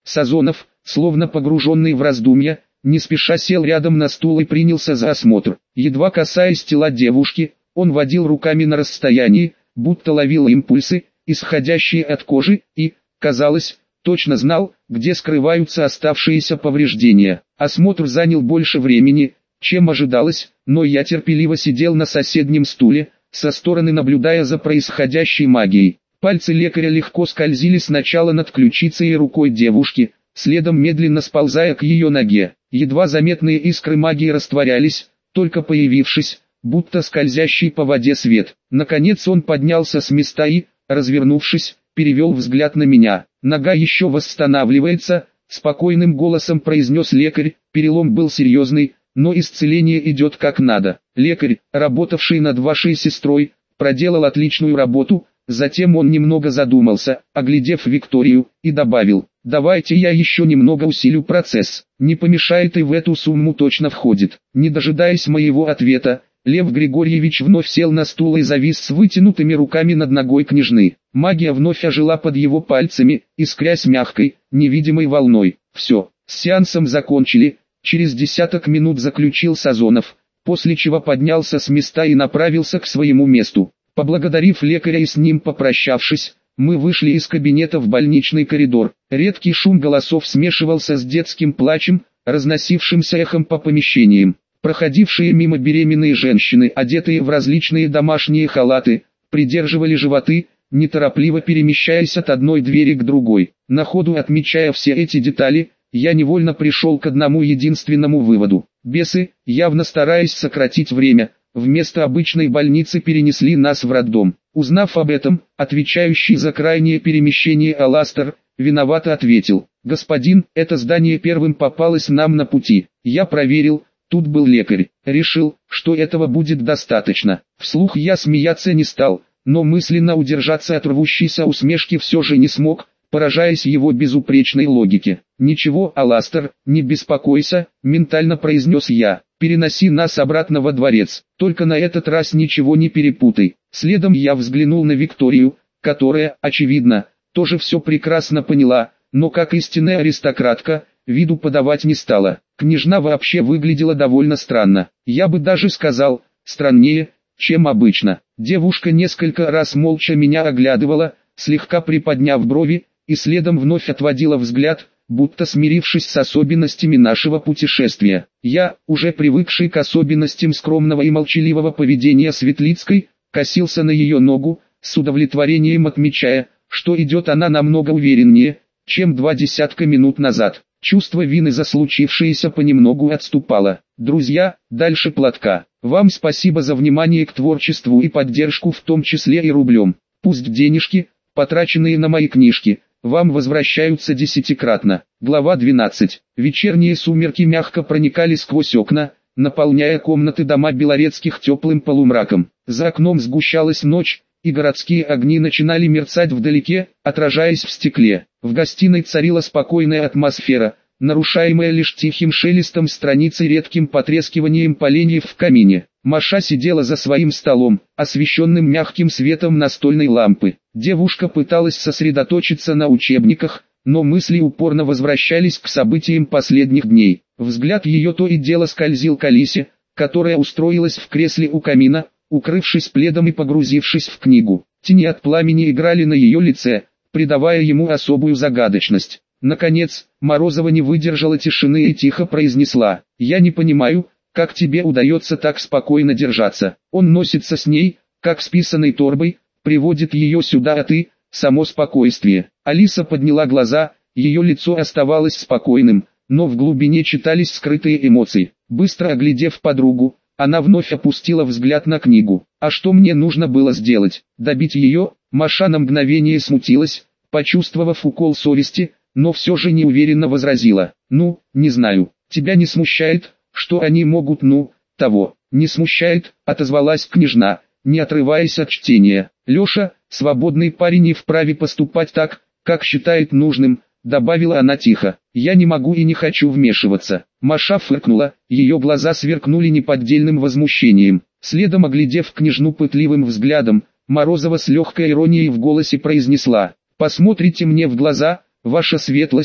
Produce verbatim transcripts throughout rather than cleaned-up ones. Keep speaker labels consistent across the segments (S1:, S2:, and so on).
S1: Сазонов, словно погруженный в раздумья, не спеша сел рядом на стул и принялся за осмотр. Едва касаясь тела девушки, он водил руками на расстоянии, будто ловил импульсы, исходящие от кожи, и, казалось, точно знал, где скрываются оставшиеся повреждения. Осмотр занял больше времени, чем ожидалось, но я терпеливо сидел на соседнем стуле, со стороны наблюдая за происходящей магией. Пальцы лекаря легко скользили сначала над ключицей и рукой девушки, следом медленно сползая к ее ноге. Едва заметные искры магии растворялись, только появившись, будто скользящий по воде свет. Наконец он поднялся с места и, развернувшись, перевел взгляд на меня. «Нога еще восстанавливается», — спокойным голосом произнес лекарь. «Перелом был серьезный, но исцеление идет как надо. Лекарь, работавший над вашей сестрой, проделал отличную работу». Затем он немного задумался, оглядев Викторию, и добавил: «Давайте я еще немного усилю процесс. Не помешает и в эту сумму точно входит». Не дожидаясь моего ответа, Лев Григорьевич вновь сел на стул и завис с вытянутыми руками над ногой княжны. Магия вновь ожила под его пальцами, искрясь мягкой, невидимой волной. «Все, с сеансом закончили», — через десяток минут заключил Сазонов, после чего поднялся с места и направился к своему месту. Поблагодарив лекаря и с ним попрощавшись, мы вышли из кабинета в больничный коридор. Редкий шум голосов смешивался с детским плачем, разносившимся эхом по помещениям. Проходившие мимо беременные женщины, одетые в различные домашние халаты, придерживали животы, неторопливо перемещаясь от одной двери к другой. На ходу отмечая все эти детали, я невольно пришел к одному единственному выводу. Бесы, явно стараясь сократить время, вместо обычной больницы перенесли нас в роддом. Узнав об этом, отвечающий за крайнее перемещение Аластер, виновато ответил: «Господин, это здание первым попалось нам на пути. Я проверил, тут был лекарь. Решил, что этого будет достаточно». Вслух я смеяться не стал, но мысленно удержаться от рвущейся усмешки все же не смог, поражаясь его безупречной логике. «Ничего, Аластер, не беспокойся», — ментально произнес я. «Переноси нас обратно во дворец, только на этот раз ничего не перепутай». Следом я взглянул на Викторию, которая, очевидно, тоже все прекрасно поняла, но как истинная аристократка, виду подавать не стала. Княжна вообще выглядела довольно странно. Я бы даже сказал, страннее, чем обычно. Девушка несколько раз молча меня оглядывала, слегка приподняв брови, и следом вновь отводила взгляд, будто смирившись с особенностями нашего путешествия. Я, уже привыкший к особенностям скромного и молчаливого поведения Светлицкой, косился на ее ногу, с удовлетворением отмечая, что идет она намного увереннее, чем два десятка минут назад. Чувство вины за случившееся понемногу отступало. «Друзья, дальше платка. Вам спасибо за внимание к творчеству и поддержку, в том числе и рублем. Пусть денежки, потраченные на мои книжки, вам возвращаются десятикратно». Глава двенадцать. Вечерние сумерки мягко проникали сквозь окна, наполняя комнаты дома Белорецких теплым полумраком. За окном сгущалась ночь, и городские огни начинали мерцать вдалеке, отражаясь в стекле. В гостиной царила спокойная атмосфера, нарушаемая лишь тихим шелестом страниц и редким потрескиванием поленьев в камине. Маша сидела за своим столом, освещенным мягким светом настольной лампы. Девушка пыталась сосредоточиться на учебниках, но мысли упорно возвращались к событиям последних дней. Взгляд ее то и дело скользил к Алисе, которая устроилась в кресле у камина, укрывшись пледом и погрузившись в книгу. Тени от пламени играли на ее лице, придавая ему особую загадочность. Наконец, Морозова не выдержала тишины и тихо произнесла: «Я не понимаю, как тебе удается так спокойно держаться. Он носится с ней, как с писаной торбой, приводит ее сюда, а ты, само спокойствие». Алиса подняла глаза, ее лицо оставалось спокойным, но в глубине читались скрытые эмоции. Быстро оглядев подругу, она вновь опустила взгляд на книгу. «А что мне нужно было сделать? Добить ее?» Маша на мгновение смутилась, почувствовав укол совести, но все же неуверенно возразила: «Ну, не знаю, тебя не смущает, что они могут, ну, того?» «Не смущает», — отозвалась княжна, не отрываясь от чтения. «Леша, свободный парень, и вправе поступать так, как считает нужным», — добавила она тихо. «Я не могу и не хочу вмешиваться». Маша фыркнула, ее глаза сверкнули неподдельным возмущением. Следом, оглядев княжну пытливым взглядом, Морозова с легкой иронией в голосе произнесла: «Посмотрите мне в глаза, ваша светлость,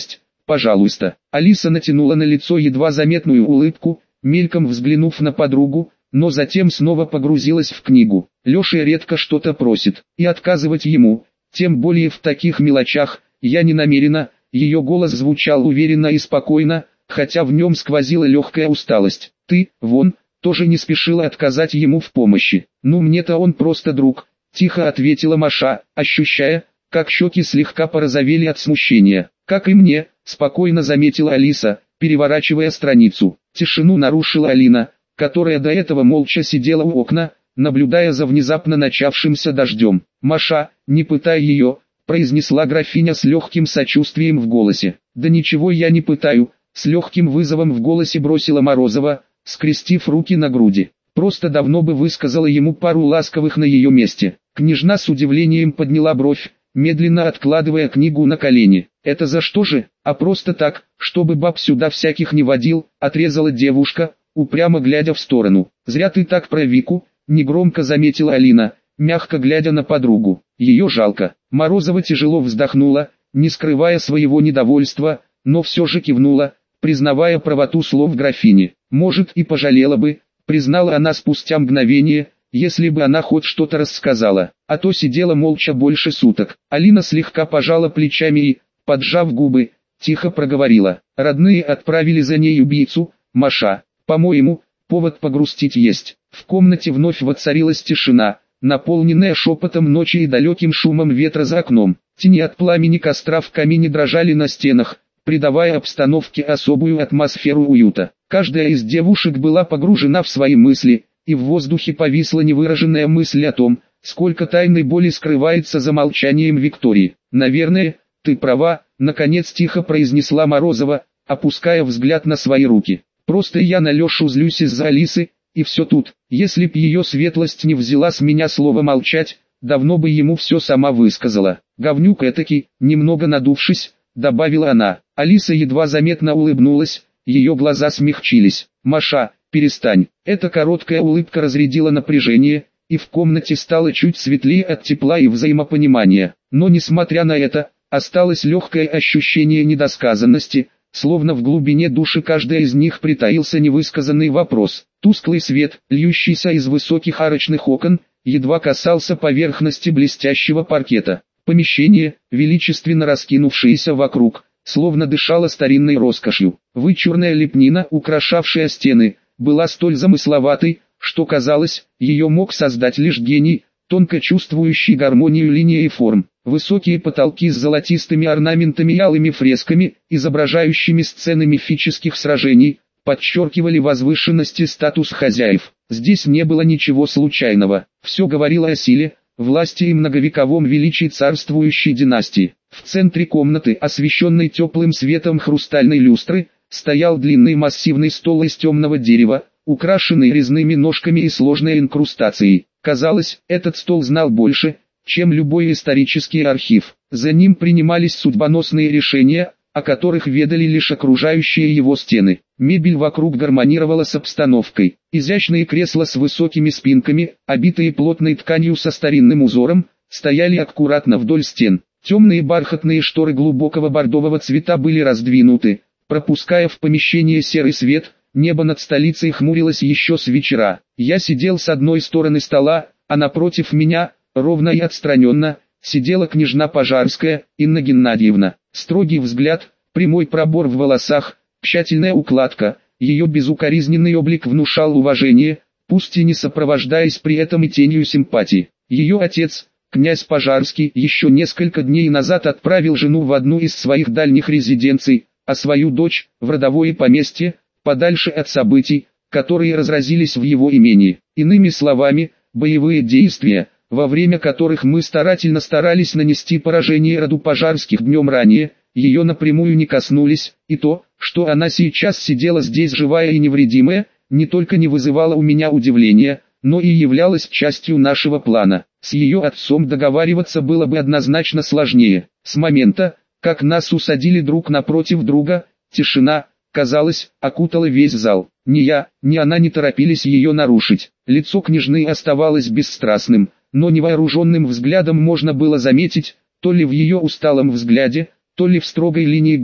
S1: пожалуйста». Алиса натянула на лицо едва заметную улыбку, мельком взглянув на подругу, но затем снова погрузилась в книгу. Леша редко что-то просит, и отказывать ему, тем более в таких мелочах, я не намерена. Ее голос звучал уверенно и спокойно, хотя в нем сквозила легкая усталость. «Ты, вон, тоже не спешила отказать ему в помощи». «Ну мне-то он просто друг», — тихо ответила Маша, ощущая, как щеки слегка порозовели от смущения. «Как и мне», — спокойно заметила Алиса, переворачивая страницу. Тишину нарушила Алина, которая до этого молча сидела у окна, наблюдая за внезапно начавшимся дождем. «Маша, не пытай ее», — произнесла графиня с легким сочувствием в голосе. «Да ничего я не пытаю», — с легким вызовом в голосе бросила Морозова, скрестив руки на груди. «Просто давно бы высказала ему пару ласковых на ее месте». Княжна с удивлением подняла бровь, медленно откладывая книгу на колени. «Это за что же? А просто так, чтобы баб сюда всяких не водил», — отрезала девушка, упрямо глядя в сторону. «Зря ты так про Вику», — негромко заметила Алина, мягко глядя на подругу. «Ее жалко». Морозова тяжело вздохнула, не скрывая своего недовольства, но все же кивнула, признавая правоту слов графини. «Может, и пожалела бы», — признала она спустя мгновение, «если бы она хоть что-то рассказала, а то сидела молча больше суток». Алина слегка пожала плечами и, поджав губы, тихо проговорила. «Родные отправили за ней убийцу, Маша. По-моему, повод погрустить есть». В комнате вновь воцарилась тишина, наполненная шепотом ночи и далеким шумом ветра за окном. Тени от пламени костра в камине дрожали на стенах, придавая обстановке особую атмосферу уюта. Каждая из девушек была погружена в свои мысли, и в воздухе повисла невыраженная мысль о том, сколько тайной боли скрывается за молчанием Виктории. «Наверное, ты права», — наконец тихо произнесла Морозова, опуская взгляд на свои руки. «Просто я на Лешу злюсь из-за Алисы, и все тут. Если б ее светлость не взяла с меня слово молчать, давно бы ему все сама высказала. Говнюк этакий», немного надувшись, добавила она. Алиса едва заметно улыбнулась, ее глаза смягчились. «Маша, перестань». Эта короткая улыбка разрядила напряжение, и в комнате стало чуть светлее от тепла и взаимопонимания. Но несмотря на это, осталось легкое ощущение недосказанности, словно в глубине души каждая из них притаился невысказанный вопрос. Тусклый свет, льющийся из высоких арочных окон, едва касался поверхности блестящего паркета. Помещение, величественно раскинувшееся вокруг, словно дышало старинной роскошью. Вычурная лепнина, украшавшая стены, была столь замысловатой, что казалось, ее мог создать лишь гений, тонко чувствующий гармонию линий и форм. Высокие потолки с золотистыми орнаментами и алыми фресками, изображающими сцены мифических сражений, подчеркивали возвышенность и статус хозяев. Здесь не было ничего случайного, все говорило о силе, власти и многовековом величии царствующей династии. В центре комнаты, освещенной теплым светом хрустальной люстры, стоял длинный массивный стол из темного дерева, украшенный резными ножками и сложной инкрустацией. Казалось, этот стол знал больше, чем любой исторический архив. За ним принимались судьбоносные решения, о которых ведали лишь окружающие его стены. Мебель вокруг гармонировала с обстановкой. Изящные кресла с высокими спинками, обитые плотной тканью со старинным узором, стояли аккуратно вдоль стен. Темные бархатные шторы глубокого бордового цвета были раздвинуты, пропуская в помещение серый свет. Небо над столицей хмурилось еще с вечера. Я сидел с одной стороны стола, а напротив меня, ровно и отстраненно, сидела княжна Пожарская, Инна Геннадьевна. Строгий взгляд, прямой пробор в волосах, тщательная укладка, ее безукоризненный облик внушал уважение, пусть и не сопровождаясь при этом и тенью симпатии. Ее отец, князь Пожарский, еще несколько дней назад отправил жену в одну из своих дальних резиденций, а свою дочь, в родовое поместье, подальше от событий, которые разразились в его имении. Иными словами, боевые действия, во время которых мы старательно старались нанести поражение роду Пожарских днем ранее, ее напрямую не коснулись, и то, что она сейчас сидела здесь живая и невредимая, не только не вызывало у меня удивления, но и являлось частью нашего плана. С ее отцом договариваться было бы однозначно сложнее. С момента, как нас усадили друг напротив друга, тишина, казалось, окутала весь зал. Ни я, ни она не торопились ее нарушить. Лицо княжны оставалось бесстрастным, но невооруженным взглядом можно было заметить, то ли в ее усталом взгляде, то ли в строгой линии губ,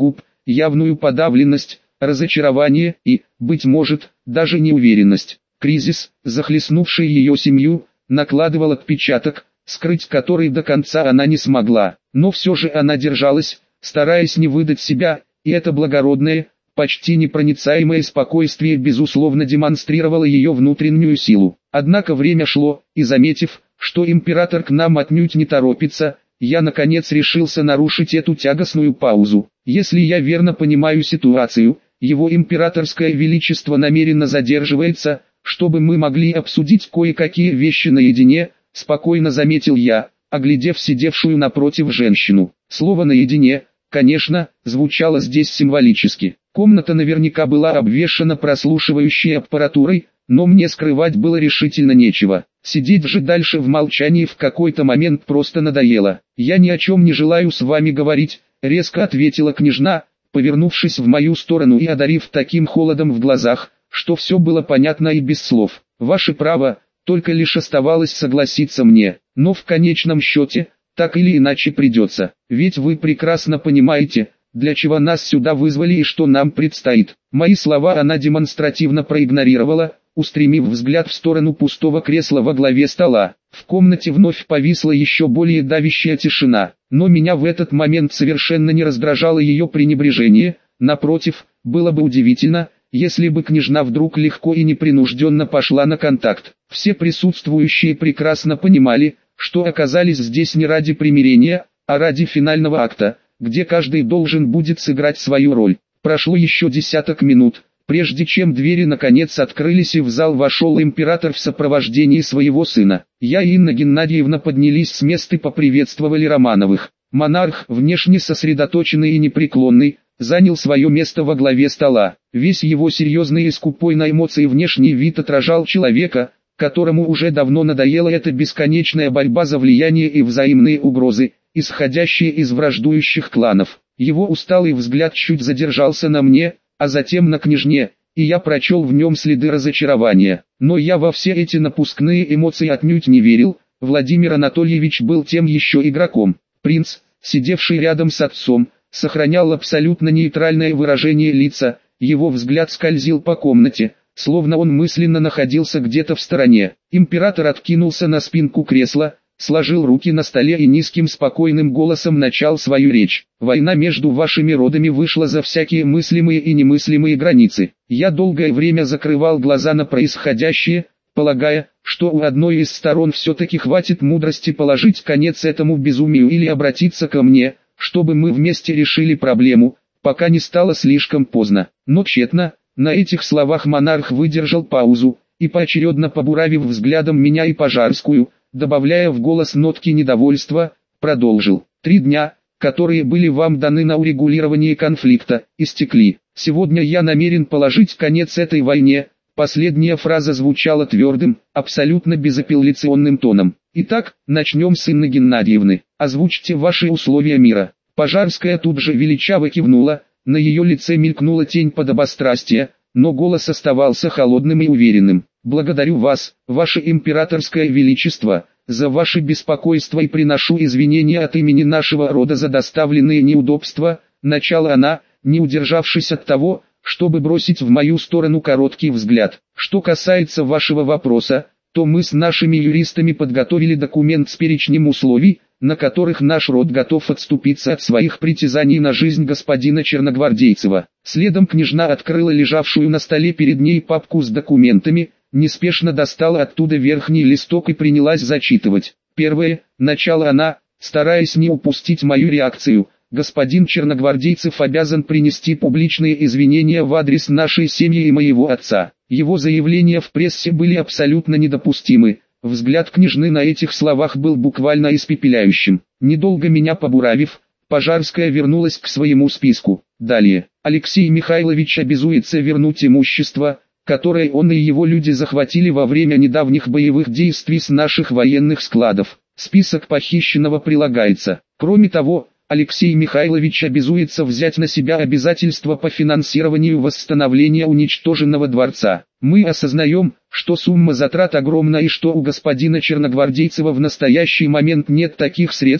S1: явную подавленность, разочарование и, быть может, даже неуверенность. Кризис, захлестнувший ее семью, накладывал отпечаток, скрыть который до конца она не смогла. Но все же она держалась, стараясь не выдать себя, и это благородное, почти непроницаемое спокойствие безусловно демонстрировало ее внутреннюю силу. Однако время шло, и заметив, что император к нам отнюдь не торопится, я наконец решился нарушить эту тягостную паузу. Если я верно понимаю ситуацию, его императорское величество намеренно задерживается, чтобы мы могли обсудить кое-какие вещи наедине, спокойно заметил я, оглядев сидевшую напротив женщину. Слово «наедине», конечно, звучало здесь символически. Комната наверняка была обвешана прослушивающей аппаратурой, но мне скрывать было решительно нечего. Сидеть же дальше в молчании в какой-то момент просто надоело. «Я ни о чем не желаю с вами говорить», — резко ответила княжна, повернувшись в мою сторону и одарив таким холодом в глазах, что все было понятно и без слов. «Ваше право, только лишь оставалось согласиться мне, но в конечном счете, так или иначе придется, ведь вы прекрасно понимаете, для чего нас сюда вызвали и что нам предстоит». Мои слова она демонстративно проигнорировала, устремив взгляд в сторону пустого кресла во главе стола. В комнате вновь повисла еще более давящая тишина, но меня в этот момент совершенно не раздражало ее пренебрежение, напротив, было бы удивительно, если бы княжна вдруг легко и непринужденно пошла на контакт. Все присутствующие прекрасно понимали, что оказались здесь не ради примирения, а ради финального акта, где каждый должен будет сыграть свою роль. Прошло еще десяток минут, прежде чем двери наконец открылись и в зал вошел император в сопровождении своего сына. Я и Инна Геннадьевна поднялись с места и поприветствовали Романовых. Монарх, внешне сосредоточенный и непреклонный, занял свое место во главе стола. Весь его серьезный и скупой на эмоции внешний вид отражал человека, которому уже давно надоела эта бесконечная борьба за влияние и взаимные угрозы, исходящие из враждующих кланов. Его усталый взгляд чуть задержался на мне, а затем на княжне, и я прочел в нем следы разочарования. Но я во все эти напускные эмоции отнюдь не верил. Владимир Анатольевич был тем еще игроком. Принц, сидевший рядом с отцом, сохранял абсолютно нейтральное выражение лица, его взгляд скользил по комнате, словно он мысленно находился где-то в стороне. Император откинулся на спинку кресла, сложил руки на столе и низким спокойным голосом начал свою речь. «Война между вашими родами вышла за всякие мыслимые и немыслимые границы. Я долгое время закрывал глаза на происходящее, полагая, что у одной из сторон все-таки хватит мудрости положить конец этому безумию или обратиться ко мне, чтобы мы вместе решили проблему, пока не стало слишком поздно». Но тщетно. На этих словах монарх выдержал паузу, и поочередно побуравив взглядом меня и Пожарскую, добавляя в голос нотки недовольства, продолжил. «Три дня, которые были вам даны на урегулирование конфликта, истекли. Сегодня я намерен положить конец этой войне». Последняя фраза звучала твердым, абсолютно безапелляционным тоном. «Итак, начнем с Инны Геннадьевны. Озвучьте ваши условия мира». Пожарская тут же величаво кивнула, на ее лице мелькнула тень подобострастия, но голос оставался холодным и уверенным. «Благодарю вас, ваше императорское величество, за ваше беспокойство и приношу извинения от имени нашего рода за доставленные неудобства», начала она, не удержавшись от того, чтобы бросить в мою сторону короткий взгляд. «Что касается вашего вопроса, то мы с нашими юристами подготовили документ с перечнем условий, на которых наш род готов отступиться от своих притязаний на жизнь господина Черногвардейцева». Следом княжна открыла лежавшую на столе перед ней папку с документами, неспешно достала оттуда верхний листок и принялась зачитывать. «Первое», начала она, стараясь не упустить мою реакцию. «Господин Черногвардейцев обязан принести публичные извинения в адрес нашей семьи и моего отца. Его заявления в прессе были абсолютно недопустимы». Взгляд княжны на этих словах был буквально испепеляющим. Недолго меня побуравив, Пожарская вернулась к своему списку. Далее. Алексей Михайлович обязуется вернуть имущество, которое он и его люди захватили во время недавних боевых действий с наших военных складов. Список похищенного прилагается. Кроме того, Алексей Михайлович обязуется взять на себя обязательства по финансированию восстановления уничтоженного дворца. Мы осознаем, что сумма затрат огромна и что у господина Черногвардейцева в настоящий момент нет таких средств,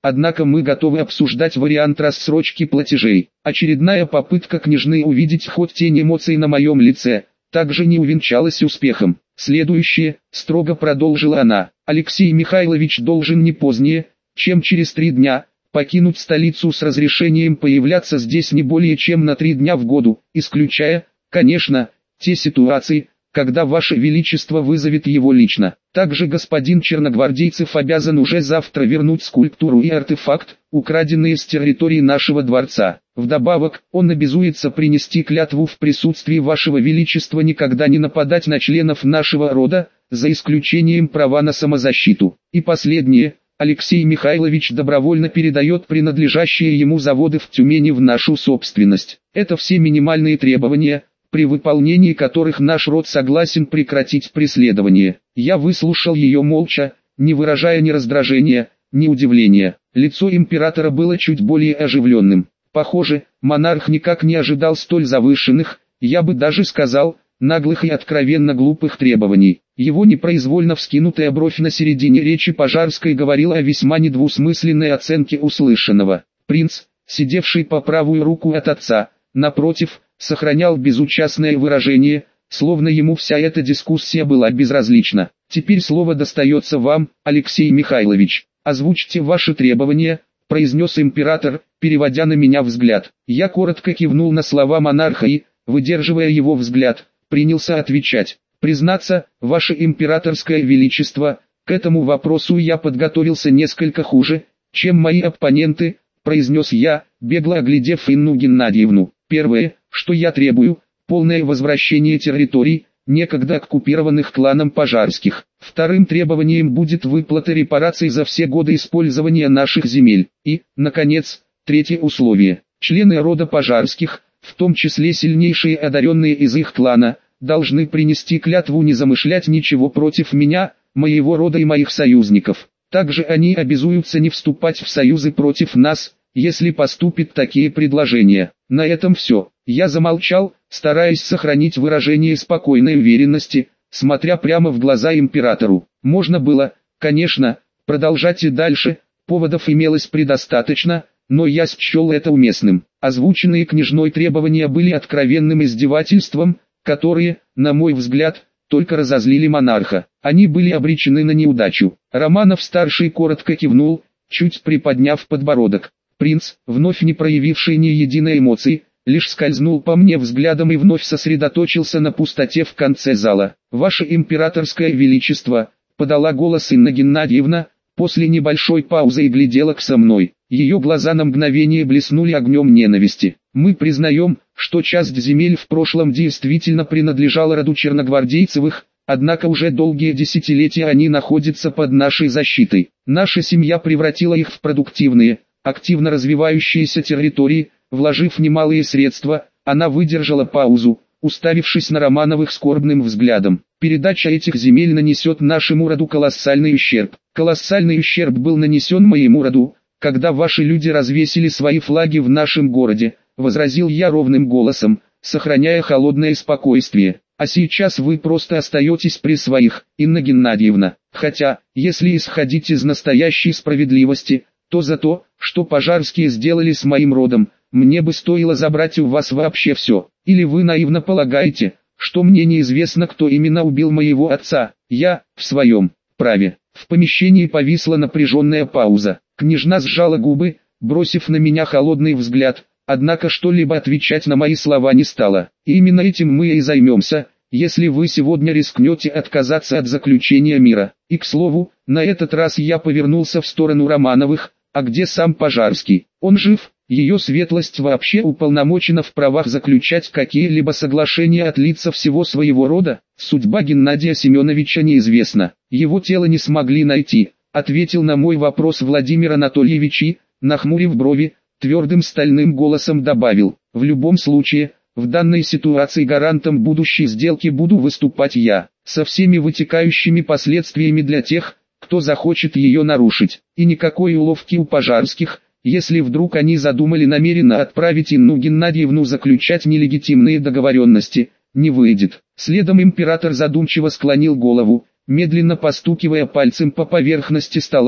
S1: однако мы готовы обсуждать вариант рассрочки платежей. Очередная попытка княжны увидеть хоть тень эмоций на моем лице, также не увенчалась успехом. Следующее, строго продолжила она, Алексей Михайлович должен не позднее, чем через три дня, покинуть столицу с разрешением появляться здесь не более чем на три дня в году, исключая, конечно, те ситуации, когда Ваше Величество вызовет его лично. Также господин Черногвардейцев обязан уже завтра вернуть скульптуру и артефакт, украденные с территории нашего дворца. Вдобавок, он обязуется принести клятву в присутствии Вашего Величества никогда не нападать на членов нашего рода, за исключением права на самозащиту. И последнее, Алексей Михайлович добровольно передает принадлежащие ему заводы в Тюмени в нашу собственность. Это все минимальные требования, при выполнении которых наш род согласен прекратить преследование. Я выслушал ее молча, не выражая ни раздражения, ни удивления. Лицо императора было чуть более оживленным. Похоже, монарх никак не ожидал столь завышенных, я бы даже сказал, наглых и откровенно глупых требований. Его непроизвольно вскинутая бровь на середине речи Пожарской говорила о весьма недвусмысленной оценке услышанного. Принц, сидевший по правую руку от отца, напротив, сохранял безучастное выражение, словно ему вся эта дискуссия была безразлична. «Теперь слово достается вам, Алексей Михайлович. Озвучьте ваши требования», — произнес император, переводя на меня взгляд. Я коротко кивнул на слова монарха и, выдерживая его взгляд, принялся отвечать. «Признаться, ваше императорское величество, к этому вопросу я подготовился несколько хуже, чем мои оппоненты», — произнес я, бегло оглядев Инну Геннадьевну. «Первое, что я требую, полное возвращение территорий, некогда оккупированных кланом Пожарских. Вторым требованием будет выплата репараций за все годы использования наших земель. И, наконец, третье условие. Члены рода Пожарских, в том числе сильнейшие одаренные из их клана, должны принести клятву не замышлять ничего против меня, моего рода и моих союзников. Также они обязуются не вступать в союзы против нас, если поступят такие предложения». На этом все. Я замолчал, стараясь сохранить выражение спокойной уверенности, смотря прямо в глаза императору. Можно было, конечно, продолжать и дальше, поводов имелось предостаточно, но я счел это уместным. Озвученные княжной требования были откровенным издевательством, которые, на мой взгляд, только разозлили монарха. Они были обречены на неудачу. Романов-старший коротко кивнул, чуть приподняв подбородок. Принц, вновь не проявивший ни единой эмоции, лишь скользнул по мне взглядом и вновь сосредоточился на пустоте в конце зала. «Ваше императорское величество», — подала голос Инна Геннадьевна, после небольшой паузы и глядела к со мной. Ее глаза на мгновение блеснули огнем ненависти. «Мы признаем, что часть земель в прошлом действительно принадлежала роду Черногвардейцевых, однако уже долгие десятилетия они находятся под нашей защитой. Наша семья превратила их в продуктивные, активно развивающиеся территории, вложив немалые средства. Она выдержала паузу, уставившись на Романовых скорбным взглядом. «Передача этих земель нанесет нашему роду колоссальный ущерб. Колоссальный ущерб был нанесен моему роду, когда ваши люди развесили свои флаги в нашем городе», — возразил я ровным голосом, сохраняя холодное спокойствие. «А сейчас вы просто остаетесь при своих, Инна Геннадьевна. Хотя, если исходить из настоящей справедливости, то за то, что Пожарские сделали с моим родом, мне бы стоило забрать у вас вообще все. Или вы наивно полагаете, что мне неизвестно, кто именно убил моего отца? Я, в своем праве». В помещении повисла напряженная пауза. Княжна сжала губы, бросив на меня холодный взгляд, однако что-либо отвечать на мои слова не стала. И именно этим мы и займемся, если вы сегодня рискнете отказаться от заключения мира. И к слову, на этот раз я повернулся в сторону Романовых. «А где сам Пожарский? Он жив?» Ее светлость вообще уполномочена в правах заключать какие-либо соглашения от лица всего своего рода? Судьба Геннадия Семеновича неизвестна. Его тело не смогли найти, ответил на мой вопрос Владимир Анатольевич и, нахмурив брови, твердым стальным голосом добавил: «В любом случае, в данной ситуации гарантом будущей сделки буду выступать я, со всеми вытекающими последствиями для тех, кто захочет ее нарушить. И никакой уловки у Пожарских, если вдруг они задумали намеренно отправить Инну Геннадьевну заключать нелегитимные договоренности, не выйдет». Следом император задумчиво склонил голову, медленно постукивая пальцем по поверхности стола,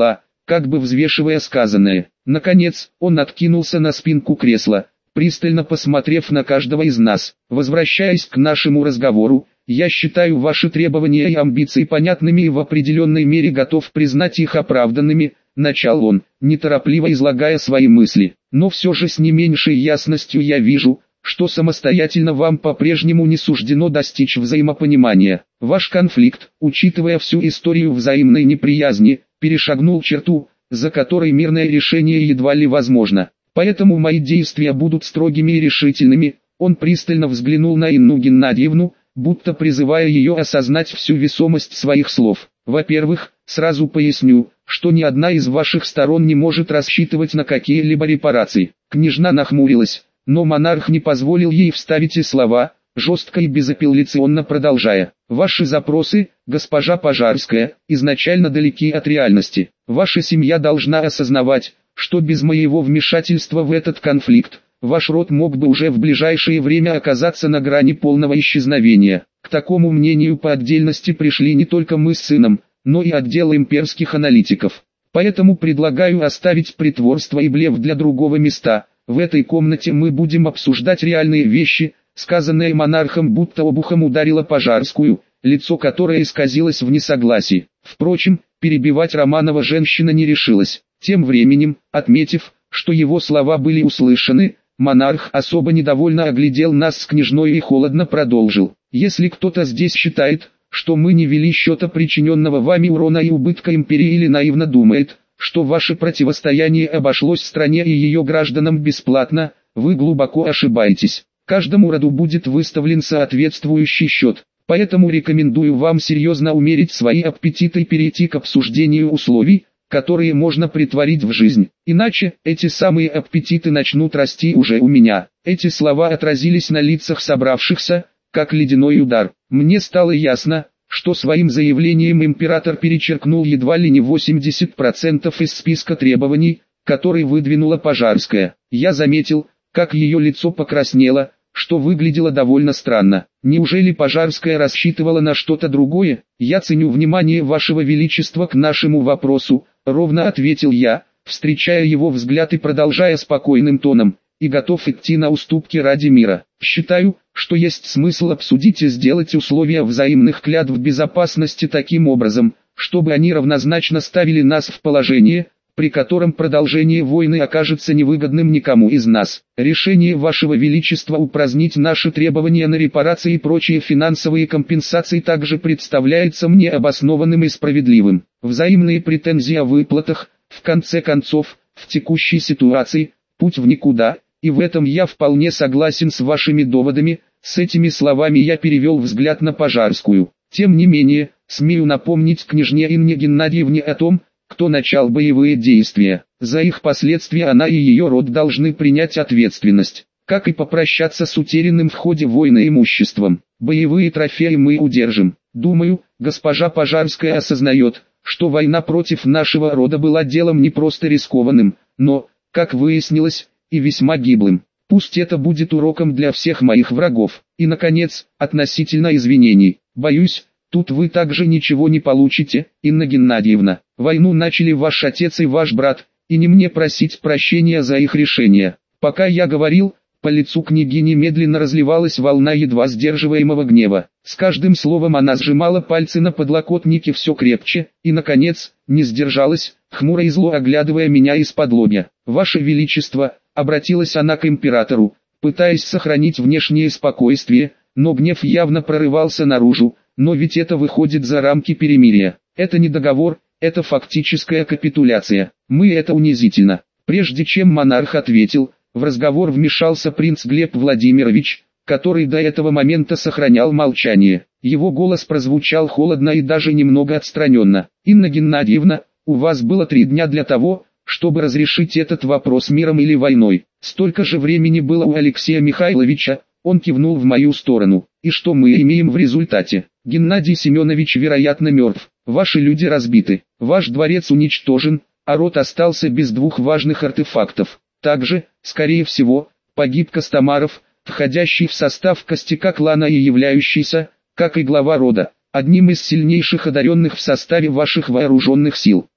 S1: как бы взвешивая сказанное. Наконец, он откинулся на спинку кресла, пристально посмотрев на каждого из нас. Возвращаясь к нашему разговору, я считаю ваши требования и амбиции понятными и в определенной мере готов признать их оправданными, начал он, неторопливо излагая свои мысли. Но все же с не меньшей ясностью я вижу, что самостоятельно вам по-прежнему не суждено достичь взаимопонимания. Ваш конфликт, учитывая всю историю взаимной неприязни, перешагнул черту, за которой мирное решение едва ли возможно. Поэтому мои действия будут строгими и решительными. Он пристально взглянул на Инну Геннадьевну, будто призывая ее осознать всю весомость своих слов. Во-первых, сразу поясню, что ни одна из ваших сторон не может рассчитывать на какие-либо репарации. Княжна нахмурилась, но монарх не позволил ей вставить и слова, жестко и безапелляционно продолжая. Ваши запросы, госпожа Пожарская, изначально далеки от реальности. Ваша семья должна осознавать, что без моего вмешательства в этот конфликт, ваш род мог бы уже в ближайшее время оказаться на грани полного исчезновения. К такому мнению по отдельности пришли не только мы с сыном, но и отдел имперских аналитиков. Поэтому предлагаю оставить притворство и блеф для другого места. В этой комнате мы будем обсуждать реальные вещи, сказанные монархом будто обухом ударило Пожарскую, лицо которой исказилось в несогласии. Впрочем, перебивать Романова женщина не решилась. Тем временем, отметив, что его слова были услышаны, монарх особо недовольно оглядел нас с княжной и холодно продолжил. Если кто-то здесь считает, что мы не вели счета причиненного вами урона и убытка империи или наивно думает, что ваше противостояние обошлось стране и ее гражданам бесплатно, вы глубоко ошибаетесь. Каждому роду будет выставлен соответствующий счет. Поэтому рекомендую вам серьезно умерить свои аппетиты и перейти к обсуждению условий, которые можно претворить в жизнь. Иначе, эти самые аппетиты начнут расти уже у меня. Эти слова отразились на лицах собравшихся, как ледяной удар. Мне стало ясно, что своим заявлением император перечеркнул едва ли не восемьдесят процентов из списка требований, который выдвинула Пожарская. Я заметил, как ее лицо покраснело, что выглядело довольно странно. Неужели Пожарская рассчитывала на что-то другое? Я ценю внимание вашего величества к нашему вопросу, ровно ответил я, встречая его взгляд и продолжая спокойным тоном, и готов идти на уступки ради мира. Считаю, что есть смысл обсудить и сделать условия взаимных клятв безопасности таким образом, чтобы они равнозначно ставили нас в положение, при котором продолжение войны окажется невыгодным никому из нас. Решение вашего величества упразднить наши требования на репарации и прочие финансовые компенсации также представляется мне обоснованным и справедливым. Взаимные претензии о выплатах, в конце концов, в текущей ситуации, путь в никуда, и в этом я вполне согласен с вашими доводами. С этими словами я перевел взгляд на Пожарскую. Тем не менее, смею напомнить княжне Инне Геннадьевне о том, кто начал боевые действия. За их последствия она и ее род должны принять ответственность, как и попрощаться с утерянным в ходе войны имуществом. Боевые трофеи мы удержим. Думаю, госпожа Пожарская осознает, что война против нашего рода была делом не просто рискованным, но, как выяснилось, и весьма гиблым. Пусть это будет уроком для всех моих врагов. И, наконец, относительно извинений. Боюсь, тут вы также ничего не получите, Инна Геннадьевна. Войну начали ваш отец и ваш брат, и не мне просить прощения за их решение. Пока я говорил, по лицу княгини медленно разливалась волна едва сдерживаемого гнева. С каждым словом она сжимала пальцы на подлокотнике все крепче, и, наконец, не сдержалась, хмуро и зло оглядывая меня из-под лобья. «Ваше Величество», — обратилась она к императору, пытаясь сохранить внешнее спокойствие, но гнев явно прорывался наружу. Но ведь это выходит за рамки перемирия. Это не договор, это фактическая капитуляция. Мы это унизительно. Прежде чем монарх ответил, в разговор вмешался принц Глеб Владимирович, который до этого момента сохранял молчание. Его голос прозвучал холодно и даже немного отстраненно. «Инна Геннадьевна, у вас было три дня для того, чтобы разрешить этот вопрос миром или войной. Столько же времени было у Алексея Михайловича». Он кивнул в мою сторону. «И что мы имеем в результате? Геннадий Семенович, вероятно, мертв. Ваши люди разбиты. Ваш дворец уничтожен, а род остался без двух важных артефактов. Также, скорее всего, погиб Костомаров, входящий в состав костяка клана и являющийся, как и глава рода, одним из сильнейших одаренных в составе ваших вооруженных сил.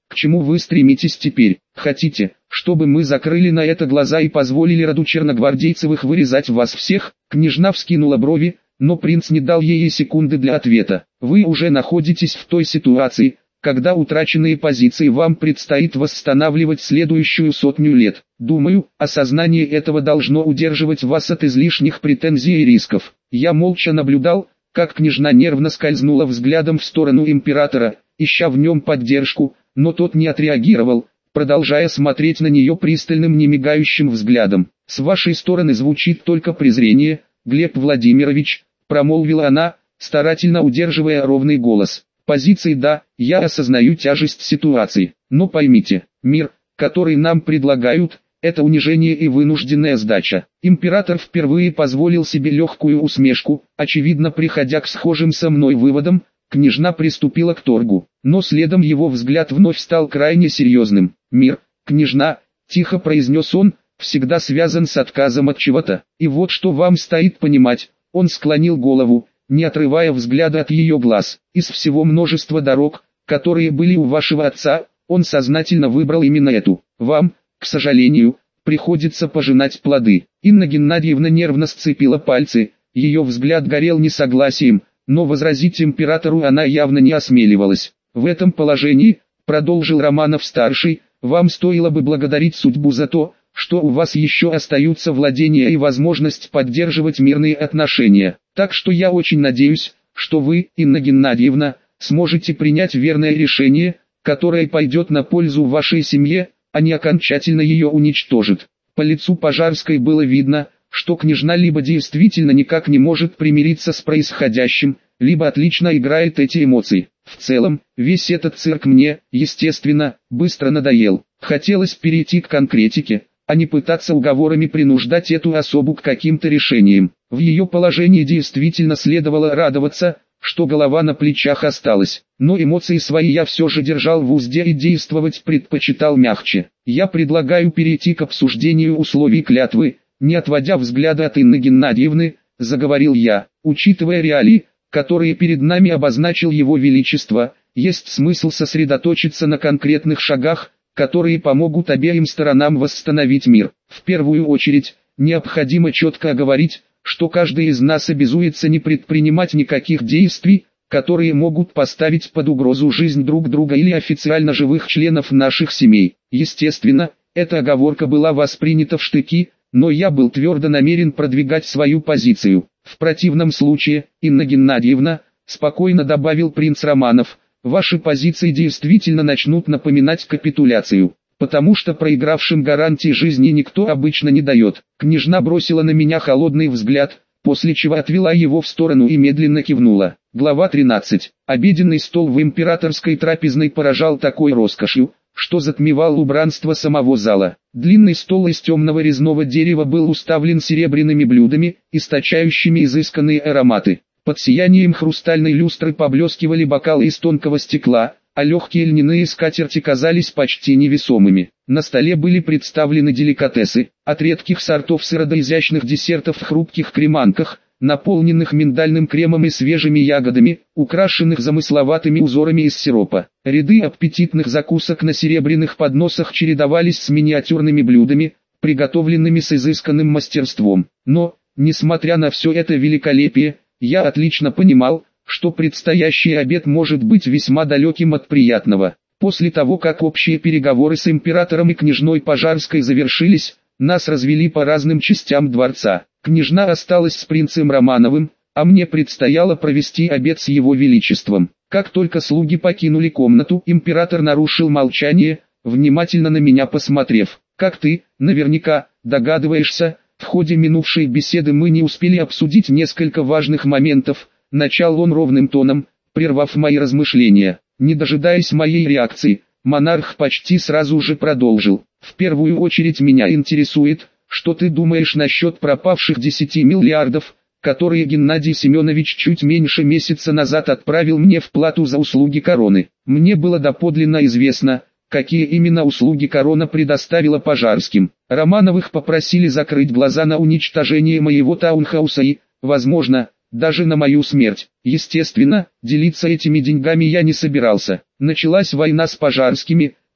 S1: К чему вы стремитесь теперь? Хотите, чтобы мы закрыли на это глаза и позволили роду черногвардейцевых вырезать вас всех?» Княжна вскинула брови, но принц не дал ей и секунды для ответа. «Вы уже находитесь в той ситуации, когда утраченные позиции вам предстоит восстанавливать следующую сотню лет. Думаю, осознание этого должно удерживать вас от излишних претензий и рисков». Я молча наблюдал, как княжна нервно скользнула взглядом в сторону императора, ища в нем поддержку, но тот не отреагировал, продолжая смотреть на нее пристальным немигающим взглядом. «С вашей стороны звучит только презрение, Глеб Владимирович», промолвила она, старательно удерживая ровный голос. «Позиции да, я осознаю тяжесть ситуации, но поймите, мир, который нам предлагают, это унижение и вынужденная сдача». Император впервые позволил себе легкую усмешку, очевидно приходя к схожим со мной выводам. Княжна приступила к торгу, но следом его взгляд вновь стал крайне серьезным. «Мир, княжна», — тихо произнес он, — «всегда связан с отказом от чего-то. И вот что вам стоит понимать». Он склонил голову, не отрывая взгляда от ее глаз. «Из всего множества дорог, которые были у вашего отца, он сознательно выбрал именно эту. Вам, к сожалению, приходится пожинать плоды». Инна Геннадьевна нервно сцепила пальцы, ее взгляд горел несогласием, но возразить императору она явно не осмеливалась. «В этом положении, — продолжил Романов-старший, — вам стоило бы благодарить судьбу за то, что у вас еще остаются владения и возможность поддерживать мирные отношения. Так что я очень надеюсь, что вы, Инна Геннадьевна, сможете принять верное решение, которое пойдет на пользу вашей семье, а не окончательно ее уничтожит». По лицу Пожарской было видно, что княжна либо действительно никак не может примириться с происходящим, либо отлично играет эти эмоции. В целом, весь этот цирк мне, естественно, быстро надоел. Хотелось перейти к конкретике, а не пытаться уговорами принуждать эту особу к каким-то решениям. В ее положении действительно следовало радоваться, что голова на плечах осталась. Но эмоции свои я все же держал в узде и действовать предпочитал мягче. «Я предлагаю перейти к обсуждению условий клятвы», не отводя взгляда от Инны Геннадьевны, заговорил я. «Учитывая реалии, которые перед нами обозначил Его Величество, есть смысл сосредоточиться на конкретных шагах, которые помогут обеим сторонам восстановить мир. В первую очередь, необходимо четко оговорить, что каждый из нас обязуется не предпринимать никаких действий, которые могут поставить под угрозу жизнь друг друга или официально живых членов наших семей. Естественно, эта оговорка была воспринята в штыки, но я был твердо намерен продвигать свою позицию. В противном случае, Инна Геннадьевна, спокойно добавил принц Романов, ваши позиции действительно начнут напоминать капитуляцию, потому что проигравшим гарантии жизни никто обычно не дает. Княжна бросила на меня холодный взгляд, после чего отвела его в сторону и медленно кивнула. Глава тринадцать. Обеденный стол в императорской трапезной поражал такой роскошью, что затмевал убранство самого зала. Длинный стол из темного резного дерева был уставлен серебряными блюдами, источающими изысканные ароматы. Под сиянием хрустальной люстры поблескивали бокалы из тонкого стекла, а легкие льняные скатерти казались почти невесомыми. На столе были представлены деликатесы, от редких сортов сыра до изящных десертов в хрупких креманках, наполненных миндальным кремом и свежими ягодами, украшенных замысловатыми узорами из сиропа. Ряды аппетитных закусок на серебряных подносах чередовались с миниатюрными блюдами, приготовленными с изысканным мастерством. Но, несмотря на все это великолепие, я отлично понимал, что предстоящий обед может быть весьма далеким от приятного. После того, как общие переговоры с императором и княжной Пожарской завершились, нас развели по разным частям дворца. Княжна осталась с принцем Романовым, а мне предстояло провести обед с его величеством. Как только слуги покинули комнату, император нарушил молчание, внимательно на меня посмотрев. «Как ты, наверняка, догадываешься, в ходе минувшей беседы мы не успели обсудить несколько важных моментов», начал он ровным тоном, прервав мои размышления. Не дожидаясь моей реакции, монарх почти сразу же продолжил. «В первую очередь меня интересует, что ты думаешь насчет пропавших десяти миллиардов, которые Геннадий Семенович чуть меньше месяца назад отправил мне в плату за услуги короны. Мне было доподлинно известно, какие именно услуги корона предоставила Пожарским. Романовых попросили закрыть глаза на уничтожение моего таунхауса и, возможно, даже на мою смерть. Естественно, делиться этими деньгами я не собирался. Началась война с Пожарскими,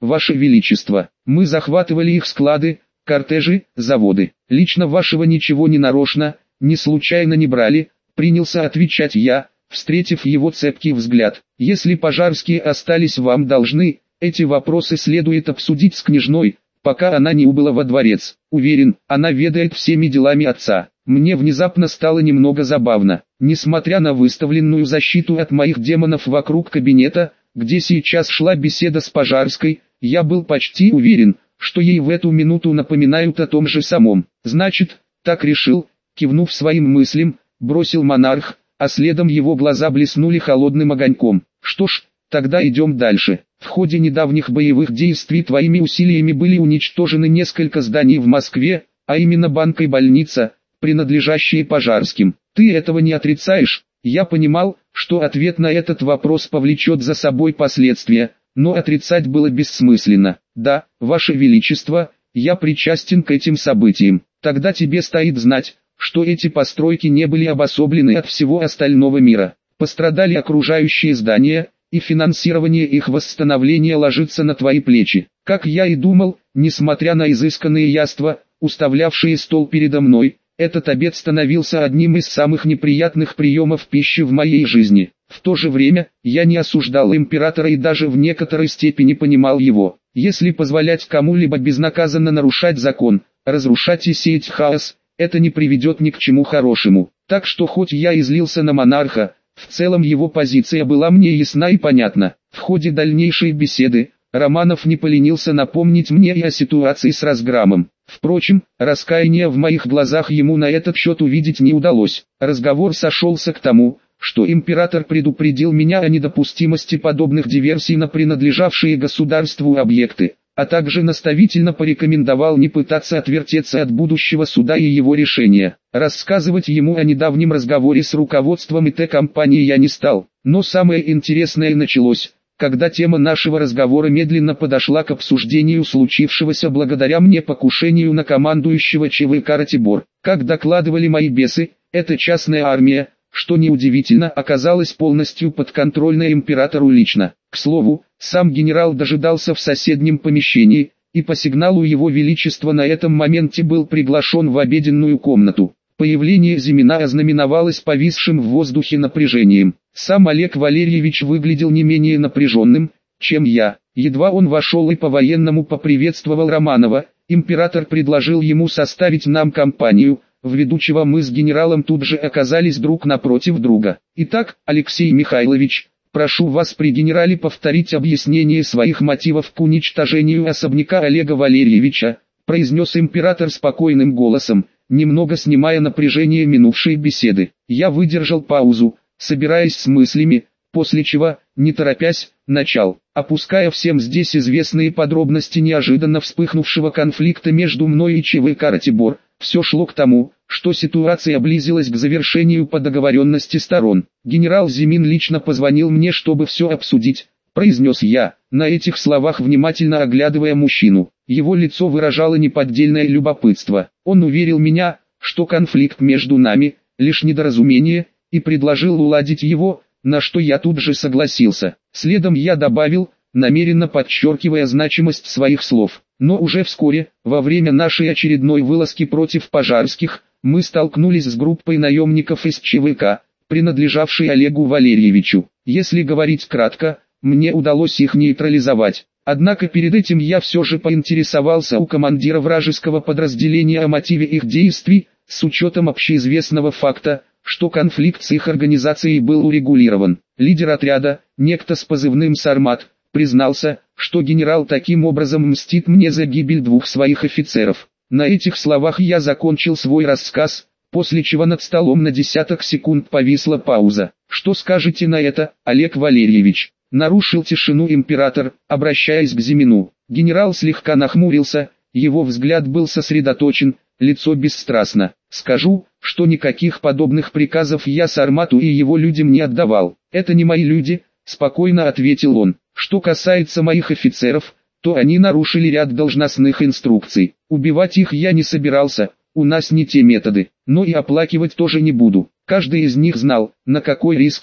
S1: Ваше Величество. Мы захватывали их склады, кортежи, заводы. Лично вашего ничего не нарочно, не случайно не брали, принялся отвечать я, встретив его цепкий взгляд. Если пожарские остались вам должны, эти вопросы следует обсудить с княжной, пока она не убыла во дворец. Уверен, она ведает всеми делами отца. Мне внезапно стало немного забавно. Несмотря на выставленную защиту от моих демонов вокруг кабинета, где сейчас шла беседа с Пожарской, я был почти уверен, что ей в эту минуту напоминают о том же самом. Значит, так решил, кивнув своим мыслям, бросил монарх, а следом его глаза блеснули холодным огоньком. Что ж, тогда идем дальше. В ходе недавних боевых действий твоими усилиями были уничтожены несколько зданий в Москве, а именно банк и больница, принадлежащие Пожарским. Ты этого не отрицаешь? Я понимал, что ответ на этот вопрос повлечет за собой последствия, но отрицать было бессмысленно. Да, Ваше Величество, я причастен к этим событиям. Тогда тебе стоит знать, что эти постройки не были обособлены от всего остального мира. Пострадали окружающие здания, и финансирование их восстановления ложится на твои плечи. Как я и думал, несмотря на изысканные яства, уставлявшие стол передо мной, этот обед становился одним из самых неприятных приемов пищи в моей жизни. В то же время, я не осуждал императора и даже в некоторой степени понимал его. Если позволять кому-либо безнаказанно нарушать закон, разрушать и сеять хаос, это не приведет ни к чему хорошему. Так что хоть я и злился на монарха, в целом его позиция была мне ясна и понятна. В ходе дальнейшей беседы, Романов не поленился напомнить мне и о ситуации с разгромом. Впрочем, раскаяния в моих глазах ему на этот счет увидеть не удалось. Разговор сошелся к тому, что император предупредил меня о недопустимости подобных диверсий на принадлежавшие государству объекты, а также наставительно порекомендовал не пытаться отвертеться от будущего суда и его решения. Рассказывать ему о недавнем разговоре с руководством ИТ компании я не стал, но самое интересное началось, когда тема нашего разговора медленно подошла к обсуждению случившегося благодаря мне покушению на командующего ЧВК Ратибор. Как докладывали мои бесы, эта частная армия, что неудивительно, оказалась полностью подконтрольна императору лично. К слову, сам генерал дожидался в соседнем помещении, и по сигналу его величества на этом моменте был приглашен в обеденную комнату. Появление Зимина ознаменовалось повисшим в воздухе напряжением. Сам Олег Валерьевич выглядел не менее напряженным, чем я. Едва он вошел и по-военному поприветствовал Романова, император предложил ему составить нам компанию, ввиду чего мы с генералом тут же оказались друг напротив друга. Итак, Алексей Михайлович, прошу вас при генерале повторить объяснение своих мотивов к уничтожению особняка Олега Валерьевича, произнес император спокойным голосом, немного снимая напряжение минувшей беседы. Я выдержал паузу, собираясь с мыслями, после чего, не торопясь, начал, опуская всем здесь известные подробности неожиданно вспыхнувшего конфликта между мной и ЧВК Ратибор. Все шло к тому, что ситуация близилась к завершению по договоренности сторон. Генерал Зимин лично позвонил мне, чтобы все обсудить, произнес я, на этих словах внимательно оглядывая мужчину. Его лицо выражало неподдельное любопытство. Он уверил меня, что конфликт между нами – лишь недоразумение, и предложил уладить его, на что я тут же согласился. Следом я добавил, намеренно подчеркивая значимость своих слов. Но уже вскоре, во время нашей очередной вылазки против Пожарских, мы столкнулись с группой наемников из ЧВК, принадлежавшей Олегу Валерьевичу. Если говорить кратко, мне удалось их нейтрализовать. Однако перед этим я все же поинтересовался у командира вражеского подразделения о мотиве их действий, с учетом общеизвестного факта, что конфликт с их организацией был урегулирован. Лидер отряда, некто с позывным «Сармат», признался, что генерал таким образом мстит мне за гибель двух своих офицеров. На этих словах я закончил свой рассказ, после чего над столом на десяток секунд повисла пауза. «Что скажете на это, Олег Валерьевич?» Нарушил тишину император, обращаясь к Зимину. Генерал слегка нахмурился, его взгляд был сосредоточен, лицо бесстрастно. «Скажу, что никаких подобных приказов я Сармату и его людям не отдавал. Это не мои люди», — спокойно ответил он. «Что касается моих офицеров, то они нарушили ряд должностных инструкций. Убивать их я не собирался, у нас не те методы, но и оплакивать тоже не буду. Каждый из них знал, на какой риск шел.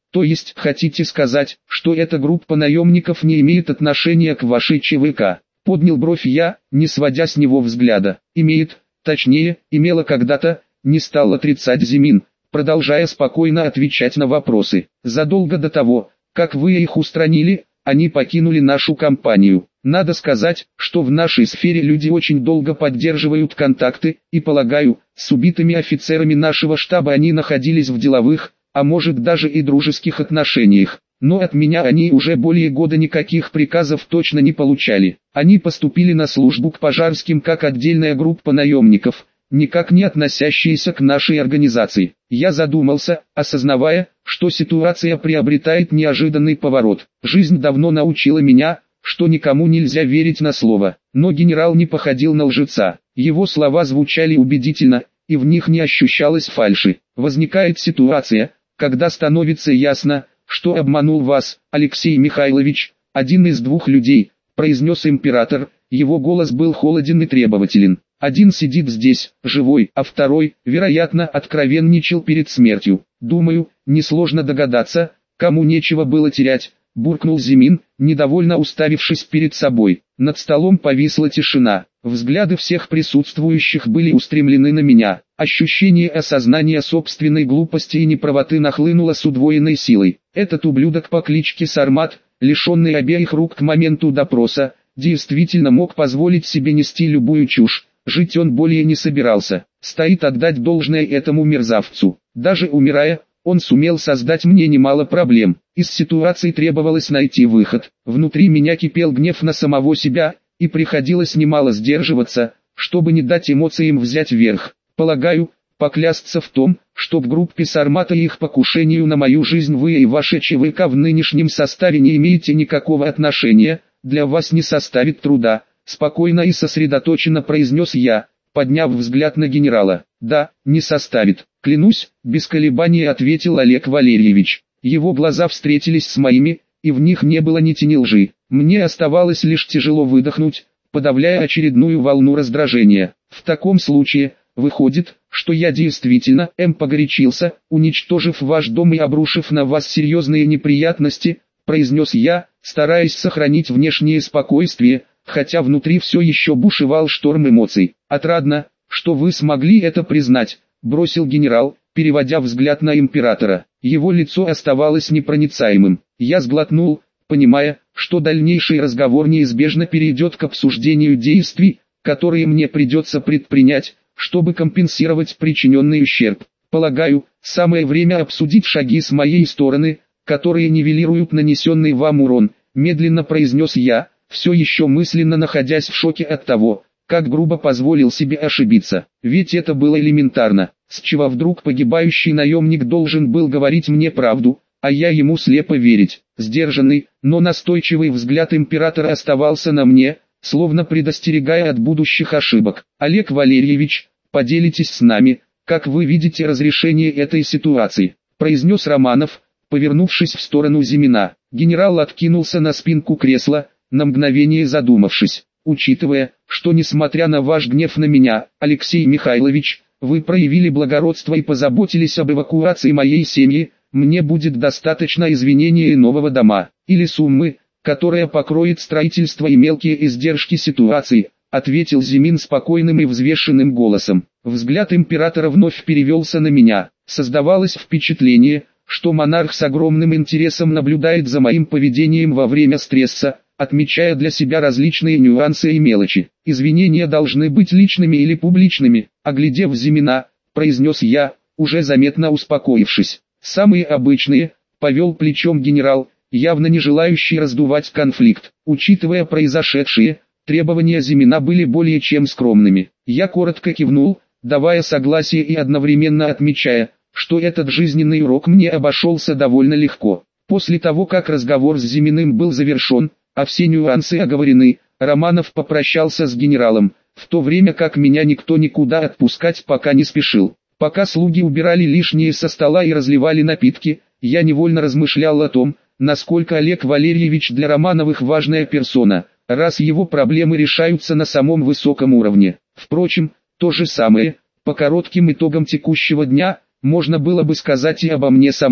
S1: То есть, хотите сказать, что эта группа наемников не имеет отношения к вашей ЧВК? Поднял бровь я, не сводя с него взгляда. Имеет, точнее, имела когда-то, не стал отрицать Зимин, продолжая спокойно отвечать на вопросы. Задолго до того, как вы их устранили, они покинули нашу компанию. Надо сказать, что в нашей сфере люди очень долго поддерживают контакты, и полагаю, с убитыми офицерами нашего штаба они находились в деловых, а может даже и дружеских отношениях. Но от меня они уже более года никаких приказов точно не получали. Они поступили на службу к Пожарским как отдельная группа наемников, никак не относящиеся к нашей организации. Я задумался, осознавая, что ситуация приобретает неожиданный поворот. Жизнь давно научила меня, что никому нельзя верить на слово. Но генерал не походил на лжеца. Его слова звучали убедительно, и в них не ощущалось фальши. Возникает ситуация, когда становится ясно, что обманул вас, Алексей Михайлович, один из двух людей, произнес император. Его голос был холоден и требователен. Один сидит здесь, живой, а второй, вероятно, откровенничал перед смертью. Думаю, несложно догадаться, кому нечего было терять, буркнул Зимин, недовольно уставившись перед собой. Над столом повисла тишина. Взгляды всех присутствующих были устремлены на меня. Ощущение осознания собственной глупости и неправоты нахлынуло с удвоенной силой. Этот ублюдок по кличке Сармат, лишенный обеих рук к моменту допроса, действительно мог позволить себе нести любую чушь. Жить он более не собирался. Стоит отдать должное этому мерзавцу. Даже умирая, он сумел создать мне немало проблем. Из ситуации требовалось найти выход. Внутри меня кипел гнев на самого себя, и приходилось немало сдерживаться, чтобы не дать эмоциям взять верх. Полагаю, поклясться в том, что в группе Сармата и их покушению на мою жизнь вы и ваши ЧВК в нынешнем составе не имеете никакого отношения, для вас не составит труда. Спокойно и сосредоточенно произнес я, подняв взгляд на генерала. Да, не составит. Клянусь, без колебаний ответил Олег Валерьевич. Его глаза встретились с моими, и в них не было ни тени лжи. Мне оставалось лишь тяжело выдохнуть, подавляя очередную волну раздражения. В таком случае, выходит, что я действительно, эм погорячился, уничтожив ваш дом и обрушив на вас серьезные неприятности, произнес я, стараясь сохранить внешнее спокойствие, хотя внутри все еще бушевал шторм эмоций. Отрадно, что вы смогли это признать, бросил генерал, переводя взгляд на императора. Его лицо оставалось непроницаемым. Я сглотнул, понимая, что дальнейший разговор неизбежно перейдет к обсуждению действий, которые мне придется предпринять, чтобы компенсировать причиненный ущерб. Полагаю, самое время обсудить шаги с моей стороны, которые нивелируют нанесенный вам урон, медленно произнес я, все еще мысленно находясь в шоке от того, как грубо позволил себе ошибиться. Ведь это было элементарно, с чего вдруг погибающий наемник должен был говорить мне правду, а я ему слепо верить. Сдержанный, но настойчивый взгляд императора оставался на мне, словно предостерегая от будущих ошибок. Олег Валерьевич, поделитесь с нами, как вы видите разрешение этой ситуации, произнес Романов, повернувшись в сторону Зимина. Генерал откинулся на спинку кресла, на мгновение задумавшись. Учитывая, что несмотря на ваш гнев на меня, Алексей Михайлович, вы проявили благородство и позаботились об эвакуации моей семьи, мне будет достаточно извинения и нового дома, или суммы, которая покроет строительство и мелкие издержки ситуации, ответил Зимин спокойным и взвешенным голосом. Взгляд императора вновь перевелся на меня. Создавалось впечатление, что монарх с огромным интересом наблюдает за моим поведением во время стресса, отмечая для себя различные нюансы и мелочи. Извинения должны быть личными или публичными, оглядев Зимина, произнес я, уже заметно успокоившись. Самые обычные, повел плечом генерал, явно не желающий раздувать конфликт. Учитывая произошедшее, требования Зимина были более чем скромными. Я коротко кивнул, давая согласие и одновременно отмечая, что этот жизненный урок мне обошелся довольно легко. После того, как разговор с Зиминым был завершен, а все нюансы оговорены, Романов попрощался с генералом, в то время как меня никто никуда отпускать пока не спешил. Пока слуги убирали лишнее со стола и разливали напитки, я невольно размышлял о том, насколько Олег Валерьевич для Романовых важная персона, раз его проблемы решаются на самом высоком уровне. Впрочем, то же самое, по коротким итогам текущего дня, можно было бы сказать и обо мне самом.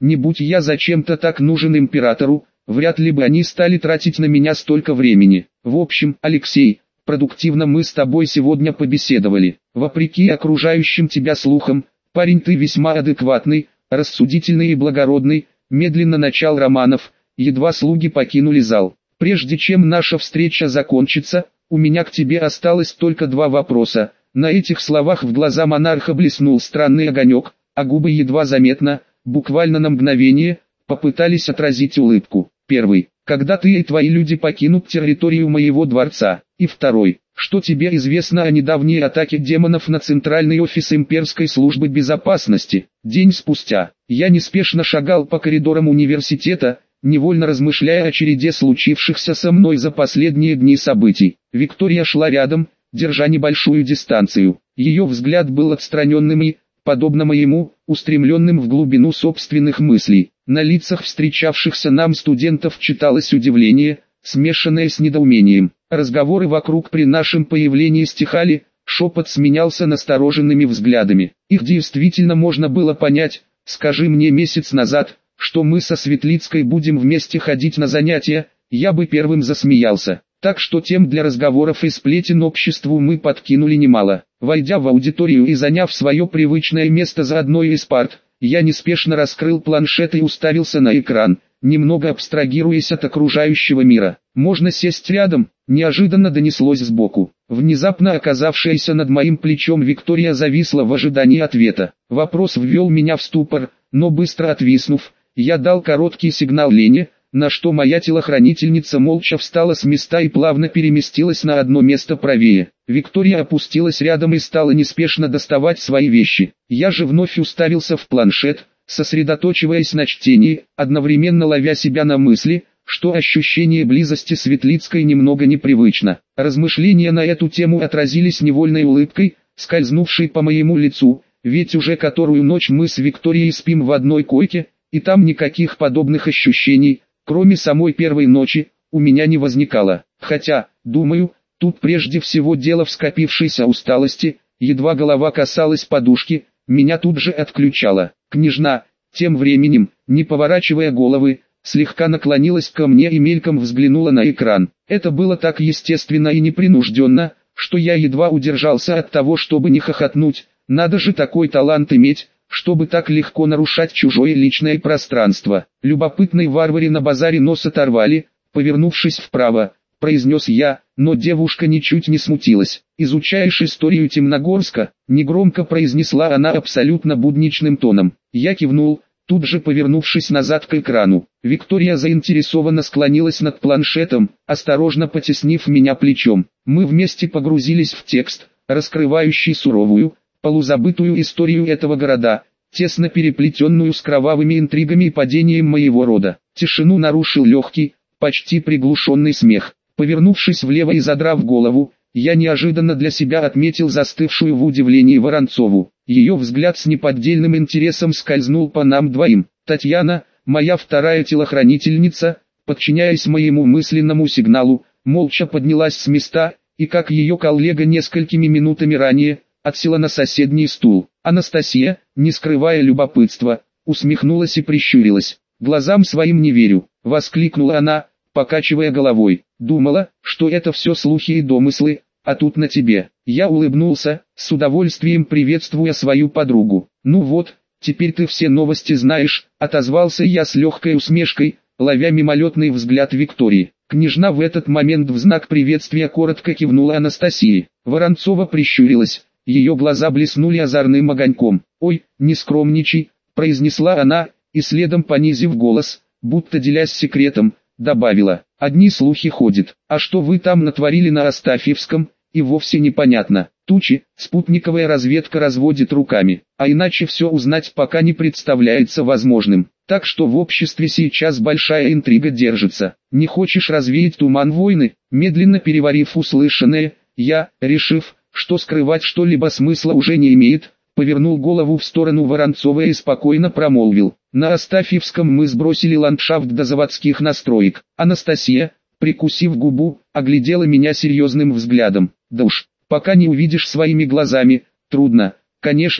S1: Не будь я зачем-то так нужен императору, вряд ли бы они стали тратить на меня столько времени. В общем, Алексей, продуктивно мы с тобой сегодня побеседовали. Вопреки окружающим тебя слухам, парень ты весьма адекватный, рассудительный и благородный. Медленно начал Романов, едва слуги покинули зал. Прежде чем наша встреча закончится, у меня к тебе осталось только два вопроса. На этих словах в глаза монарха блеснул странный огонек, а губы едва заметно, буквально на мгновение, попытались отразить улыбку. Первый. Когда ты и твои люди покинут территорию моего дворца? И второй. Что тебе известно о недавней атаке демонов на центральный офис имперской службы безопасности? День спустя, я неспешно шагал по коридорам университета, невольно размышляя о череде случившихся со мной за последние дни событий. Виктория шла рядом, держа небольшую дистанцию. Ее взгляд был отстраненным и, подобно моему, устремленным в глубину собственных мыслей. На лицах встречавшихся нам студентов читалось удивление, смешанное с недоумением. Разговоры вокруг при нашем появлении стихали, шепот сменялся настороженными взглядами. Их действительно можно было понять. Скажи мне месяц назад, что мы со Светлицкой будем вместе ходить на занятия, я бы первым засмеялся. Так что тем для разговоров и сплетен обществу мы подкинули немало. Войдя в аудиторию и заняв свое привычное место за одной из парт, я неспешно раскрыл планшет и уставился на экран, немного абстрагируясь от окружающего мира. «Можно сесть рядом?» – неожиданно донеслось сбоку. Внезапно оказавшаяся над моим плечом Виктория зависла в ожидании ответа. Вопрос ввел меня в ступор, но быстро отвиснув, я дал короткий сигнал Лене, на что моя телохранительница молча встала с места и плавно переместилась на одно место правее. Виктория опустилась рядом и стала неспешно доставать свои вещи. Я же вновь уставился в планшет, сосредоточиваясь на чтении, одновременно ловя себя на мысли, что ощущение близости Светлицкой немного непривычно. Размышления на эту тему отразились невольной улыбкой, скользнувшей по моему лицу, ведь уже которую ночь мы с Викторией спим в одной койке, и там никаких подобных ощущений, кроме самой первой ночи, у меня не возникало. Хотя, думаю, тут прежде всего дело в скопившейся усталости, едва голова касалась подушки, меня тут же отключало. Княжна, тем временем, не поворачивая головы, слегка наклонилась ко мне и мельком взглянула на экран. Это было так естественно и непринужденно, что я едва удержался от того, чтобы не хохотнуть. Надо же такой талант иметь, чтобы так легко нарушать чужое личное пространство. Любопытной варваре на базаре нос оторвали, повернувшись вправо, произнес я, но девушка ничуть не смутилась. «Изучаешь историю Темногорска?» — негромко произнесла она абсолютно будничным тоном. Я кивнул, тут же повернувшись назад к экрану. Виктория заинтересованно склонилась над планшетом, осторожно потеснив меня плечом. Мы вместе погрузились в текст, раскрывающий суровую, полузабытую историю этого города, тесно переплетенную с кровавыми интригами и падением моего рода. Тишину нарушил легкий, почти приглушенный смех. Повернувшись влево и задрав голову, я неожиданно для себя отметил застывшую в удивлении Воронцову. Ее взгляд с неподдельным интересом скользнул по нам двоим. Татьяна, моя вторая телохранительница, подчиняясь моему мысленному сигналу, молча поднялась с места, и как ее коллега несколькими минутами ранее, отсела на соседний стул. Анастасия, не скрывая любопытства, усмехнулась и прищурилась. «Глазам своим не верю», — воскликнула она, покачивая головой. «Думала, что это все слухи и домыслы, а тут на тебе». Я улыбнулся, с удовольствием приветствуя свою подругу. «Ну вот, теперь ты все новости знаешь», — отозвался я с легкой усмешкой, ловя мимолетный взгляд Виктории. Княжна в этот момент в знак приветствия коротко кивнула Анастасии. Воронцова прищурилась. Ее глаза блеснули озорным огоньком. «Ой, не скромничай», — произнесла она, и следом понизив голос, будто делясь секретом, добавила: «Одни слухи ходят, а что вы там натворили на Астафьевском, и вовсе непонятно. Тучи, спутниковая разведка разводит руками, а иначе все узнать пока не представляется возможным. Так что в обществе сейчас большая интрига держится. Не хочешь развеять туман войны?» Медленно переварив услышанное, я, решив, что скрывать что-либо смысла уже не имеет, повернул голову в сторону Воронцовой и спокойно промолвил: «На Астафьевском мы сбросили ландшафт до заводских настроек». Анастасия, прикусив губу, оглядела меня серьезным взглядом. «Да уж, пока не увидишь своими глазами, трудно». «Конечно», —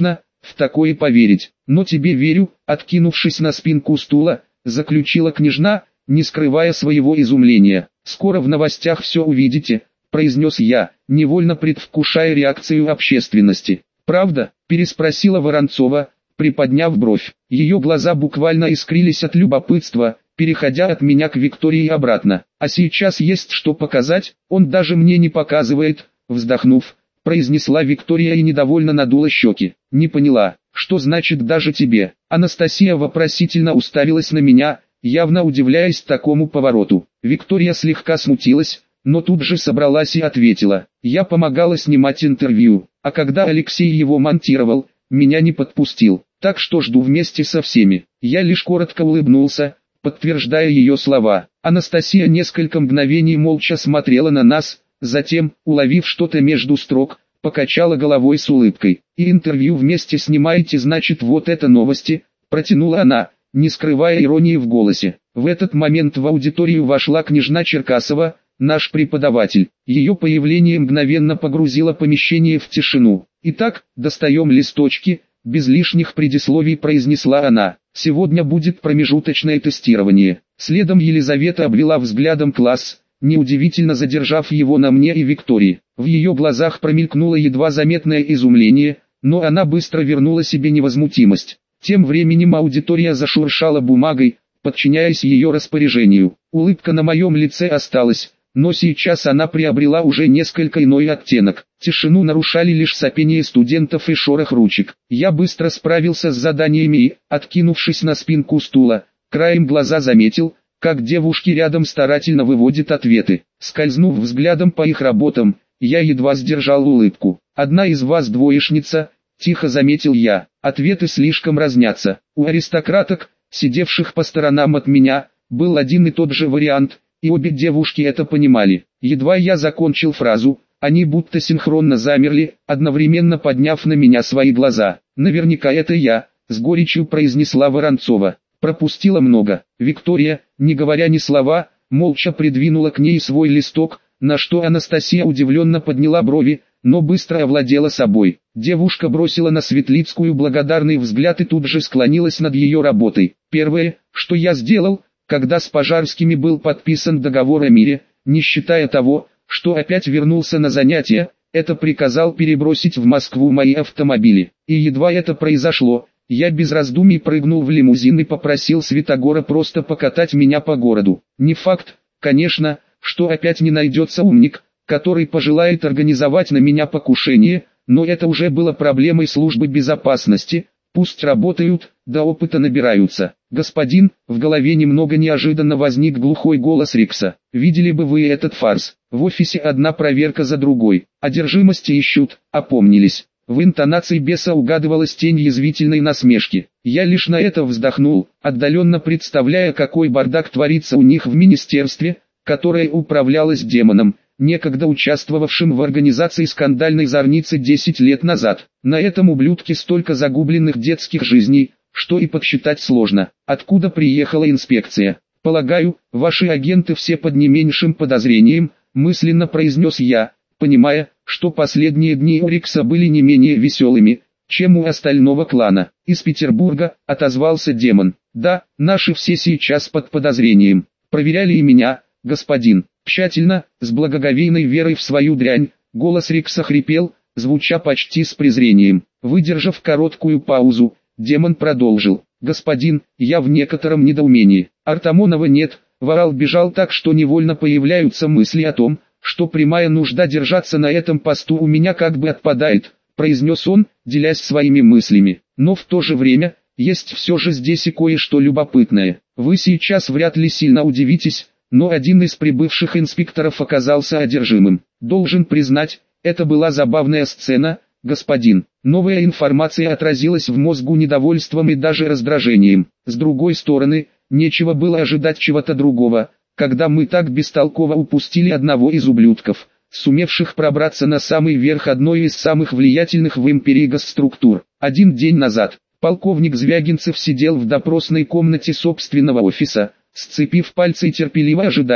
S1: в такое поверить. Но тебе верю, откинувшись на спинку стула, заключила княжна, не скрывая своего изумления. Скоро в новостях все увидите, произнес я, невольно предвкушая реакцию общественности. Правда? Переспросила Воронцова, приподняв бровь. Ее глаза буквально искрились от любопытства, переходя от меня к Виктории и обратно. А сейчас есть что показать, он даже мне не показывает, вздохнув, произнесла Виктория и недовольно надула щеки. Не поняла, что значит даже тебе? Анастасия вопросительно уставилась на меня, явно удивляясь такому повороту. Виктория слегка смутилась, но тут же собралась и ответила. Я помогала снимать интервью, а когда Алексей его монтировал, меня не подпустил, так что жду вместе со всеми. Я лишь коротко улыбнулся, подтверждая ее слова. Анастасия несколько мгновений молча смотрела на нас, затем, уловив что-то между строк, покачала головой с улыбкой. «И интервью вместе снимаете, значит, вот это новости», протянула она, не скрывая иронии в голосе. В этот момент в аудиторию вошла княжна Черкасова, наш преподаватель. Ее появление мгновенно погрузило помещение в тишину. «Итак, достаем листочки», без лишних предисловий произнесла она. «Сегодня будет промежуточное тестирование». Следом Елизавета обвела взглядом класс, неудивительно задержав его на мне и Виктории. В ее глазах промелькнуло едва заметное изумление, но она быстро вернула себе невозмутимость. Тем временем аудитория зашуршала бумагой, подчиняясь ее распоряжению. Улыбка на моем лице осталась, но сейчас она приобрела уже несколько иной оттенок. Тишину нарушали лишь сопение студентов и шорох ручек. Я быстро справился с заданиями и, откинувшись на спинку стула, краем глаза заметил, как девушки рядом старательно выводят ответы. Скользнув взглядом по их работам, я едва сдержал улыбку. «Одна из вас двоечница», — тихо заметил я. Ответы слишком разнятся. У аристократок, сидевших по сторонам от меня, был один и тот же вариант, и обе девушки это понимали. Едва я закончил фразу, они будто синхронно замерли, одновременно подняв на меня свои глаза. «Наверняка это я», — с горечью произнесла Воронцова. Пропустила много. Виктория, не говоря ни слова, молча придвинула к ней свой листок, на что Анастасия удивленно подняла брови, но быстро овладела собой. Девушка бросила на Светлицкую благодарный взгляд и тут же склонилась над ее работой. «Первое, что я сделал, когда с Пожарскими был подписан договор о мире, не считая того, что опять вернулся на занятия, это приказал перебросить в Москву мои автомобили. И едва это произошло, я без раздумий прыгнул в лимузин и попросил Святогора просто покатать меня по городу. Не факт, конечно, что опять не найдется умник, который пожелает организовать на меня покушение, но это уже было проблемой службы безопасности. Пусть работают, да опыта набираются. Господин, в голове немного неожиданно возник глухой голос Рикса. Видели бы вы этот фарс. В офисе одна проверка за другой. Одержимости ищут, опомнились. В интонации беса угадывалась тень язвительной насмешки. Я лишь на это вздохнул, отдаленно представляя, какой бардак творится у них в министерстве, которое управлялось демоном, некогда участвовавшим в организации скандальной зорницы десять лет назад. На этом ублюдке столько загубленных детских жизней, что и подсчитать сложно. Откуда приехала инспекция? Полагаю, ваши агенты все под не меньшим подозрением, мысленно произнес я, понимая, что последние дни у Рикса были не менее веселыми, чем у остального клана. Из Петербурга, отозвался демон. Да, наши все сейчас под подозрением. Проверяли и меня, господин. Тщательно, с благоговейной верой в свою дрянь, голос Рикса хрипел, звуча почти с презрением. Выдержав короткую паузу, демон продолжил. «Господин, я в некотором недоумении. Артамонова нет». Ворал бежал так, что невольно появляются мысли о том, что прямая нужда держаться на этом посту у меня как бы отпадает, произнес он, делясь своими мыслями. Но в то же время, есть все же здесь и кое-что любопытное. Вы сейчас вряд ли сильно удивитесь, но один из прибывших инспекторов оказался одержимым. Должен признать, это была забавная сцена, господин. Новая информация отразилась в мозгу недовольством и даже раздражением. С другой стороны, нечего было ожидать чего-то другого, когда мы так бестолково упустили одного из ублюдков, сумевших пробраться на самый верх одной из самых влиятельных в империи госструктур. Один день назад, полковник Звягинцев сидел в допросной комнате собственного офиса, сцепив пальцы и терпеливо ожидая,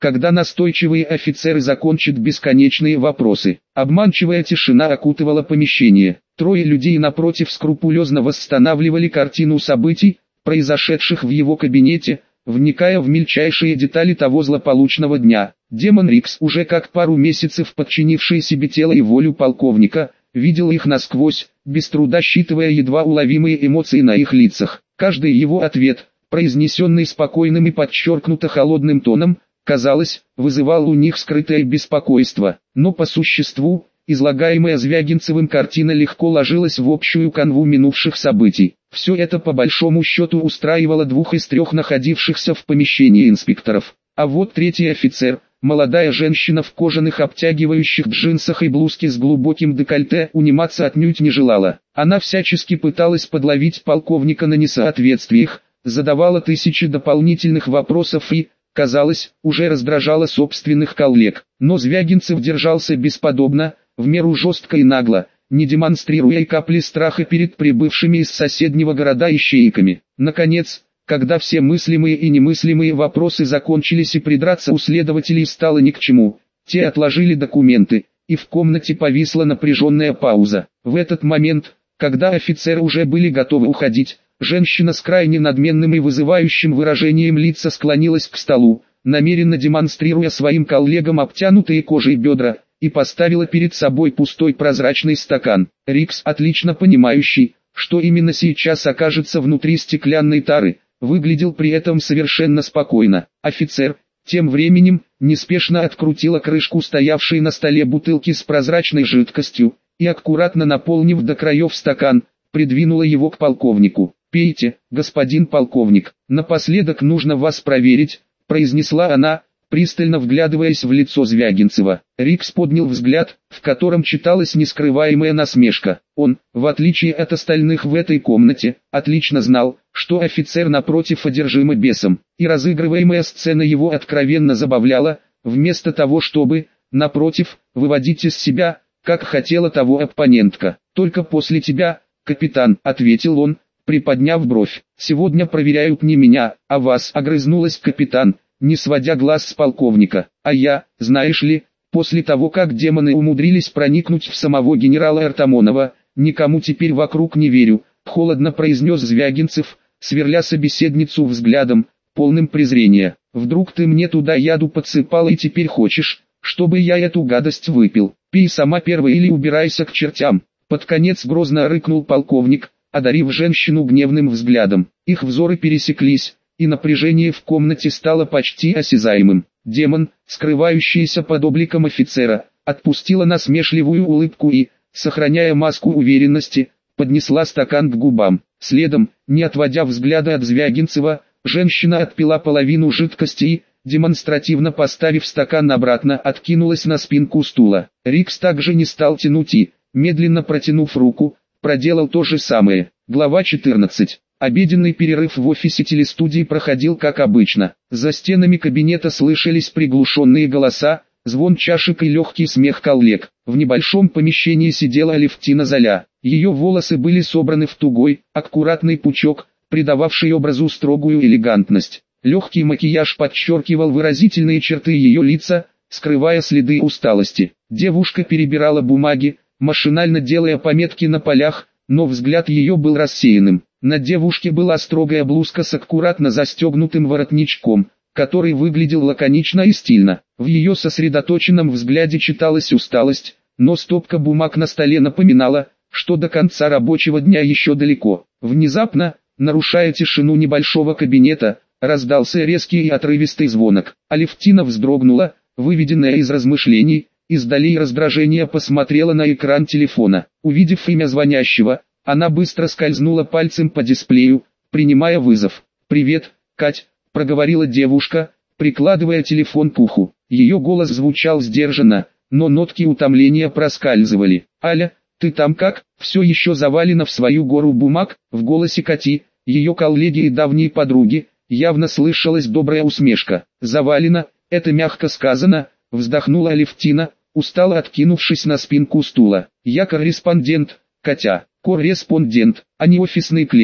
S1: когда настойчивые офицеры закончат бесконечные вопросы. Обманчивая тишина окутывала помещение. Трое людей напротив скрупулезно восстанавливали картину событий, произошедших в его кабинете, вникая в мельчайшие детали того злополучного дня. Демон Рикс, уже как пару месяцев подчинивший себе тело и волю полковника, видел их насквозь, без труда считывая едва уловимые эмоции на их лицах. Каждый его ответ, произнесенный спокойным и подчеркнуто холодным тоном, казалось, вызывал у них скрытое беспокойство. Но по существу, излагаемая Звягинцевым картина легко ложилась в общую канву минувших событий. Все это по большому счету устраивало двух из трех находившихся в помещении инспекторов. А вот третий офицер, молодая женщина в кожаных обтягивающих джинсах и блузке с глубоким декольте, униматься отнюдь не желала. Она всячески пыталась подловить полковника на несоответствиях, задавала тысячи дополнительных вопросов и, казалось, уже раздражала собственных коллег. Но Звягинцев держался бесподобно, в меру жестко и нагло, не демонстрируя и капли страха перед прибывшими из соседнего города ищейками. Наконец, когда все мыслимые и немыслимые вопросы закончились и придраться у следователей стало ни к чему, те отложили документы, и в комнате повисла напряженная пауза. В этот момент, когда офицеры уже были готовы уходить, женщина с крайне надменным и вызывающим выражением лица склонилась к столу, намеренно демонстрируя своим коллегам обтянутые кожей бедра, и поставила перед собой пустой прозрачный стакан. Рикс, отлично понимающий, что именно сейчас окажется внутри стеклянной тары, выглядел при этом совершенно спокойно. Офицер, тем временем, неспешно открутила крышку стоявшей на столе бутылки с прозрачной жидкостью, и аккуратно наполнив до краев стакан, придвинула его к полковнику. «Пейте, господин полковник, напоследок нужно вас проверить», произнесла она, пристально вглядываясь в лицо Звягинцева. Рикс поднял взгляд, в котором читалась нескрываемая насмешка. Он, в отличие от остальных в этой комнате, отлично знал, что офицер напротив одержима бесом, и разыгрываемая сцена его откровенно забавляла, вместо того чтобы, напротив, выводить из себя, как хотела того оппонентка. «Только после тебя, капитан», — ответил он, приподняв бровь. «Сегодня проверяют не меня, а вас», — огрызнулась капитан, не сводя глаз с полковника. «А я, знаешь ли, после того как демоны умудрились проникнуть в самого генерала Артамонова, никому теперь вокруг не верю», — холодно произнес Звягинцев, сверля собеседницу взглядом, полным презрения. «Вдруг ты мне туда яду подсыпала и теперь хочешь, чтобы я эту гадость выпил? Пей сама первая или убирайся к чертям». Под конец грозно рыкнул полковник, одарив женщину гневным взглядом. Их взоры пересеклись, и напряжение в комнате стало почти осязаемым. Демон, скрывающийся под обликом офицера, отпустила насмешливую улыбку и, сохраняя маску уверенности, поднесла стакан к губам. Следом, не отводя взгляда от Звягинцева, женщина отпила половину жидкости и, демонстративно поставив стакан обратно, откинулась на спинку стула. Рикс также не стал тянуть и, медленно протянув руку, проделал то же самое. Глава четырнадцать. Обеденный перерыв в офисе телестудии проходил как обычно. За стенами кабинета слышались приглушенные голоса, звон чашек и легкий смех коллег. В небольшом помещении сидела Алевтина Золя. Ее волосы были собраны в тугой, аккуратный пучок, придававший образу строгую элегантность. Легкий макияж подчеркивал выразительные черты ее лица, скрывая следы усталости. Девушка перебирала бумаги, машинально делая пометки на полях, но взгляд ее был рассеянным. На девушке была строгая блузка с аккуратно застегнутым воротничком, который выглядел лаконично и стильно. В ее сосредоточенном взгляде читалась усталость, но стопка бумаг на столе напоминала, что до конца рабочего дня еще далеко. Внезапно, нарушая тишину небольшого кабинета, раздался резкий и отрывистый звонок. Алевтина вздрогнула, выведенная из размышлений, и с долей раздражения посмотрела на экран телефона. Увидев имя звонящего, она быстро скользнула пальцем по дисплею, принимая вызов. «Привет, Кать», — проговорила девушка, прикладывая телефон к уху. Ее голос звучал сдержанно, но нотки утомления проскальзывали. «Аля, ты там как?» Все еще завалена в свою гору бумаг. В голосе Кати, ее коллеги и давней подруги, явно слышалась добрая усмешка. «Завалена, это мягко сказано», — вздохнула Алевтина, устало откинувшись на спинку стула. «Я корреспондент, Катя». «Корреспондент, а не офисный клерк», —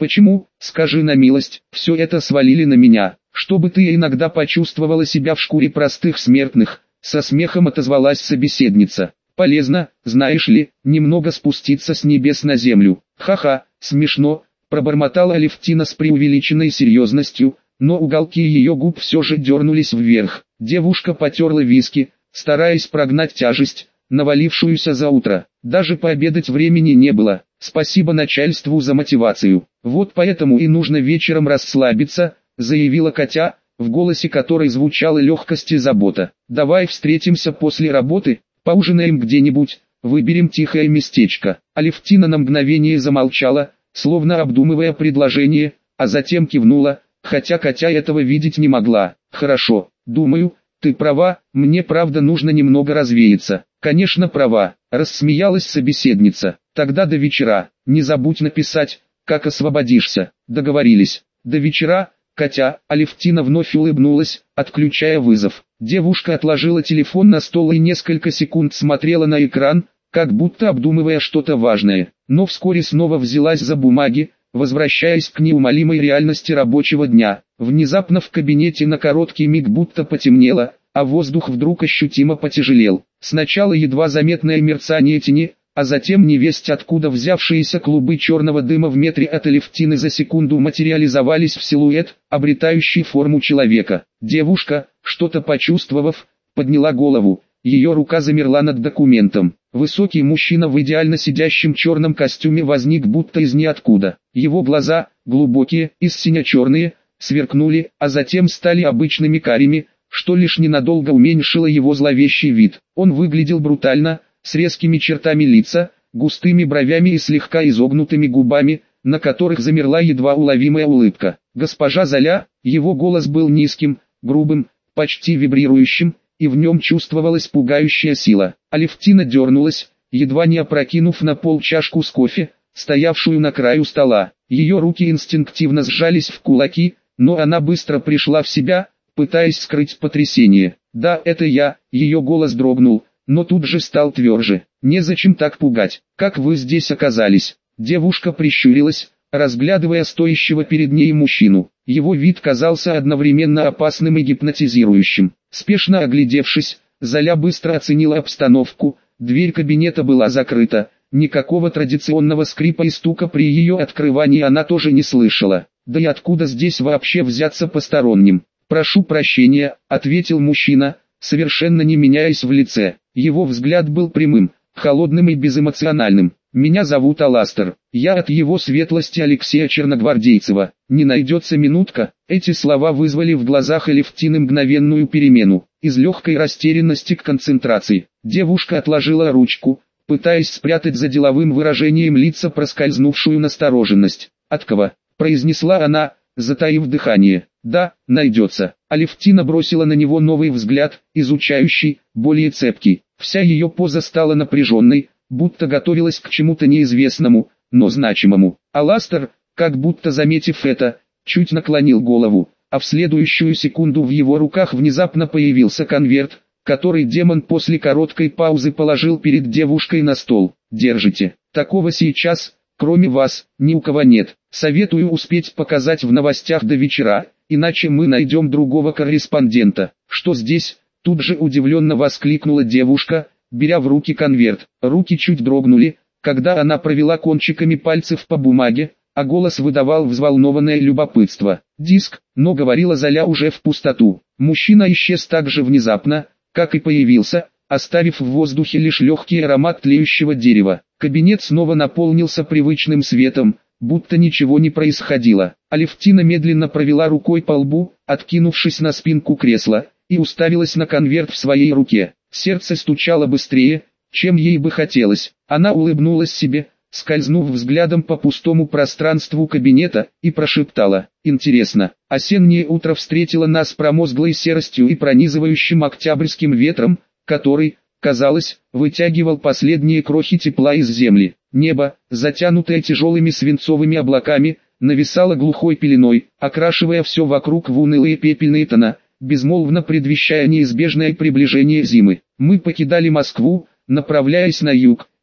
S1: Почему, скажи на милость, все это свалили на меня, чтобы ты иногда почувствовала себя в шкуре простых смертных, со смехом отозвалась собеседница. Полезно, знаешь ли, немного спуститься с небес на землю. Ха-ха, смешно, пробормотала Алевтина с преувеличенной серьезностью, но уголки ее губ все же дернулись вверх. Девушка потерла виски, стараясь прогнать тяжесть, навалившуюся за утро. Даже пообедать времени не было. Спасибо начальству за мотивацию. Вот поэтому и нужно вечером расслабиться, заявила Катя, в голосе которой звучала легкость и забота. Давай встретимся после работы, поужинаем где-нибудь, выберем тихое местечко. Алевтина на мгновение замолчала, словно обдумывая предложение, а затем кивнула, хотя Катя этого видеть не могла. Хорошо, думаю, ты права, мне правда нужно немного развеяться. Конечно права, рассмеялась собеседница. Тогда до вечера, не забудь написать, как освободишься. Договорились. До вечера, Катя. Алевтина вновь улыбнулась, отключая вызов. Девушка отложила телефон на стол и несколько секунд смотрела на экран, как будто обдумывая что-то важное. Но вскоре снова взялась за бумаги, возвращаясь к неумолимой реальности рабочего дня. Внезапно в кабинете на короткий миг будто потемнело, а воздух вдруг ощутимо потяжелел. Сначала едва заметное мерцание тени, а затем невесть откуда взявшиеся клубы черного дыма в метре от Алевтины за секунду материализовались в силуэт, обретающий форму человека. Девушка, что-то почувствовав, подняла голову, ее рука замерла над документом. Высокий мужчина в идеально сидящем черном костюме возник будто из ниоткуда. Его глаза, глубокие, из сине-черные, сверкнули, а затем стали обычными карими, что лишь ненадолго уменьшило его зловещий вид. Он выглядел брутально, с резкими чертами лица, густыми бровями и слегка изогнутыми губами, на которых замерла едва уловимая улыбка. «Госпожа Золя», его голос был низким, грубым, почти вибрирующим, и в нем чувствовалась пугающая сила. Алевтина дернулась, едва не опрокинув на пол чашку с кофе, стоявшую на краю стола. Ее руки инстинктивно сжались в кулаки, но она быстро пришла в себя, пытаясь скрыть потрясение. «Да, это я», ее голос дрогнул, но тут же стал тверже. «Незачем так пугать. Как вы здесь оказались?» Девушка прищурилась, разглядывая стоящего перед ней мужчину. Его вид казался одновременно опасным и гипнотизирующим. Спешно оглядевшись, Золя быстро оценила обстановку. Дверь кабинета была закрыта. Никакого традиционного скрипа и стука при ее открывании она тоже не слышала. Да и откуда здесь вообще взяться посторонним? «Прошу прощения», — ответил мужчина, совершенно не меняясь в лице. Его взгляд был прямым, холодным и безэмоциональным. «Меня зовут Аластер, я от его светлости Алексея Черногвардейцева. Не найдется минутка?» Эти слова вызвали в глазах Алевтины мгновенную перемену, из легкой растерянности к концентрации. Девушка отложила ручку, пытаясь спрятать за деловым выражением лица проскользнувшую настороженность. «От кого?» — произнесла она, затаив дыхание. «Да, найдется». Алевтина бросила на него новый взгляд, изучающий, более цепкий. Вся ее поза стала напряженной, будто готовилась к чему-то неизвестному, но значимому. Аластер, как будто заметив это, чуть наклонил голову, а в следующую секунду в его руках внезапно появился конверт, который демон после короткой паузы положил перед девушкой на стол. «Держите. Такого сейчас, кроме вас, ни у кого нет. Советую успеть показать в новостях до вечера, иначе мы найдем другого корреспондента». «Что здесь?» — тут же удивленно воскликнула девушка, беря в руки конверт. Руки чуть дрогнули, когда она провела кончиками пальцев по бумаге, а голос выдавал взволнованное любопытство. «Диск», но говорила Золя уже в пустоту. Мужчина исчез так же внезапно, как и появился, оставив в воздухе лишь легкий аромат тлеющего дерева. Кабинет снова наполнился привычным светом, будто ничего не происходило. Алевтина медленно провела рукой по лбу, откинувшись на спинку кресла, и уставилась на конверт в своей руке. Сердце стучало быстрее, чем ей бы хотелось. Она улыбнулась себе, скользнув взглядом по пустому пространству кабинета, и прошептала: «Интересно». Осеннее утро встретило нас промозглой серостью и пронизывающим октябрьским ветром, который, казалось, вытягивал последние крохи тепла из земли. Небо, затянутое тяжелыми свинцовыми облаками, нависало глухой пеленой, окрашивая все вокруг в унылые пепельные тона, безмолвно предвещая неизбежное приближение зимы. Мы покидали Москву, направляясь на юг,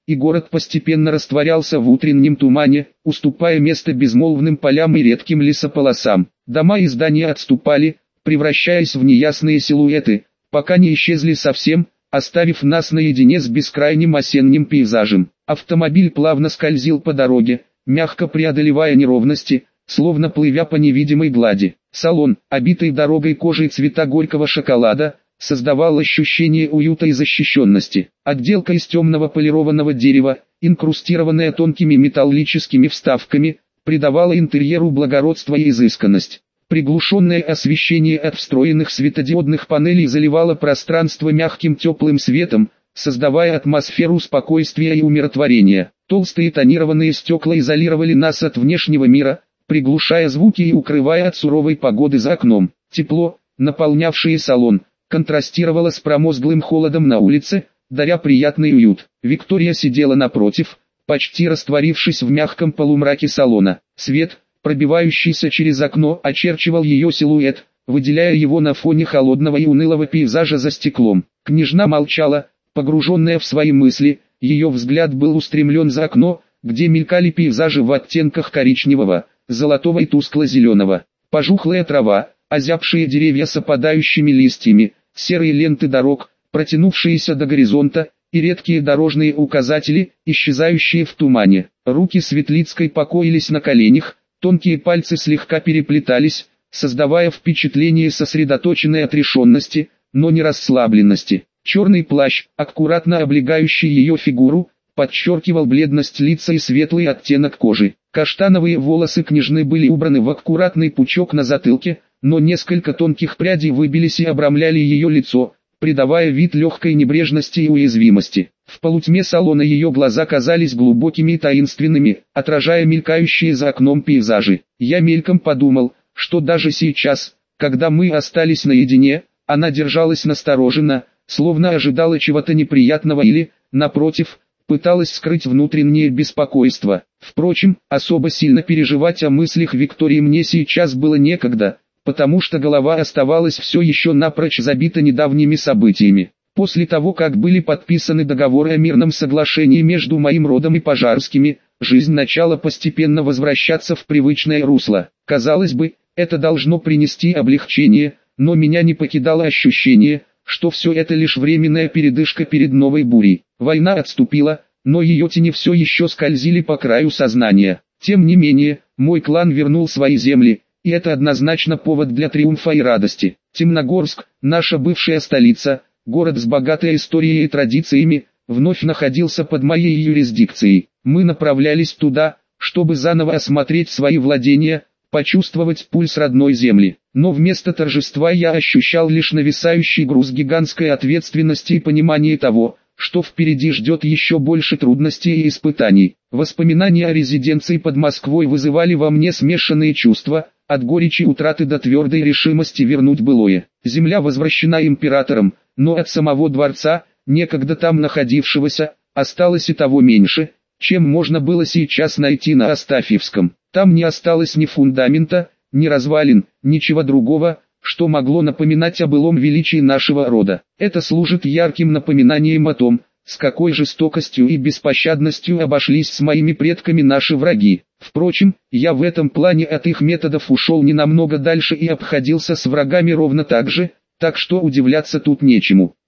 S1: и город постепенно растворялся в утреннем тумане, уступая место безмолвным полям и редким лесополосам. Дома и здания отступали, превращаясь в неясные силуэты, пока не исчезли совсем, оставив нас наедине с бескрайним осенним пейзажем. Автомобиль плавно скользил по дороге, мягко преодолевая неровности, словно плывя по невидимой глади. Салон, обитый дорогой кожей цвета горького шоколада, создавал ощущение уюта и защищенности. Отделка из темного полированного дерева, инкрустированная тонкими металлическими вставками, придавала интерьеру благородство и изысканность. Приглушенное освещение от встроенных светодиодных панелей заливало пространство мягким теплым светом, создавая атмосферу спокойствия и умиротворения. Толстые тонированные стекла изолировали нас от внешнего мира, приглушая звуки и укрывая от суровой погоды за окном. Тепло, наполнявшее салон, контрастировало с промозглым холодом на улице, даря приятный уют. Виктория сидела напротив, почти растворившись в мягком полумраке салона. Свет, пробивающийся через окно, очерчивал ее силуэт, выделяя его на фоне холодного и унылого пейзажа за стеклом. Княжна молчала, погруженная в свои мысли, ее взгляд был устремлен за окно, где мелькали пейзажи в оттенках коричневого, золотого и тускло-зеленого. Пожухлая трава, озябшие деревья с опадающими листьями, серые ленты дорог, протянувшиеся до горизонта, и редкие дорожные указатели, исчезающие в тумане. Руки Светлицкой покоились на коленях, тонкие пальцы слегка переплетались, создавая впечатление сосредоточенной отрешенности, но не расслабленности. Черный плащ, аккуратно облегающий ее фигуру, подчеркивал бледность лица и светлый оттенок кожи. Каштановые волосы княжны были убраны в аккуратный пучок на затылке, но несколько тонких прядей выбились и обрамляли ее лицо, придавая вид легкой небрежности и уязвимости. В полутьме салона ее глаза казались глубокими и таинственными, отражая мелькающие за окном пейзажи. Я мельком подумал, что даже сейчас, когда мы остались наедине, она держалась настороженно, словно ожидала чего-то неприятного или, напротив, пыталась скрыть внутреннее беспокойство. Впрочем, особо сильно переживать о мыслях Виктории мне сейчас было некогда, потому что голова оставалась все еще напрочь забита недавними событиями. После того, как были подписаны договоры о мирном соглашении между моим родом и Пожарскими, жизнь начала постепенно возвращаться в привычное русло. Казалось бы, это должно принести облегчение, но меня не покидало ощущение, что все это лишь временная передышка перед новой бурей. Война отступила, но ее тени все еще скользили по краю сознания. Тем не менее, мой клан вернул свои земли, и это однозначно повод для триумфа и радости. Темногорск, наша бывшая столица, город с богатой историей и традициями, вновь находился под моей юрисдикцией. Мы направлялись туда, чтобы заново осмотреть свои владения, почувствовать пульс родной земли. Но вместо торжества я ощущал лишь нависающий груз гигантской ответственности и понимание того, что впереди ждет еще больше трудностей и испытаний. Воспоминания о резиденции под Москвой вызывали во мне смешанные чувства, от горечи утраты до твердой решимости вернуть былое. Земля возвращена императором, но от самого дворца, некогда там находившегося, осталось и того меньше, чем можно было сейчас найти на Астафьевском. Там не осталось ни фундамента, ни развалин, ничего другого, что могло напоминать о былом величии нашего рода. Это служит ярким напоминанием о том, с какой жестокостью и беспощадностью обошлись с моими предками наши враги. Впрочем, я в этом плане от их методов ушел не намного дальше и обходился с врагами ровно так же, так что удивляться тут нечему.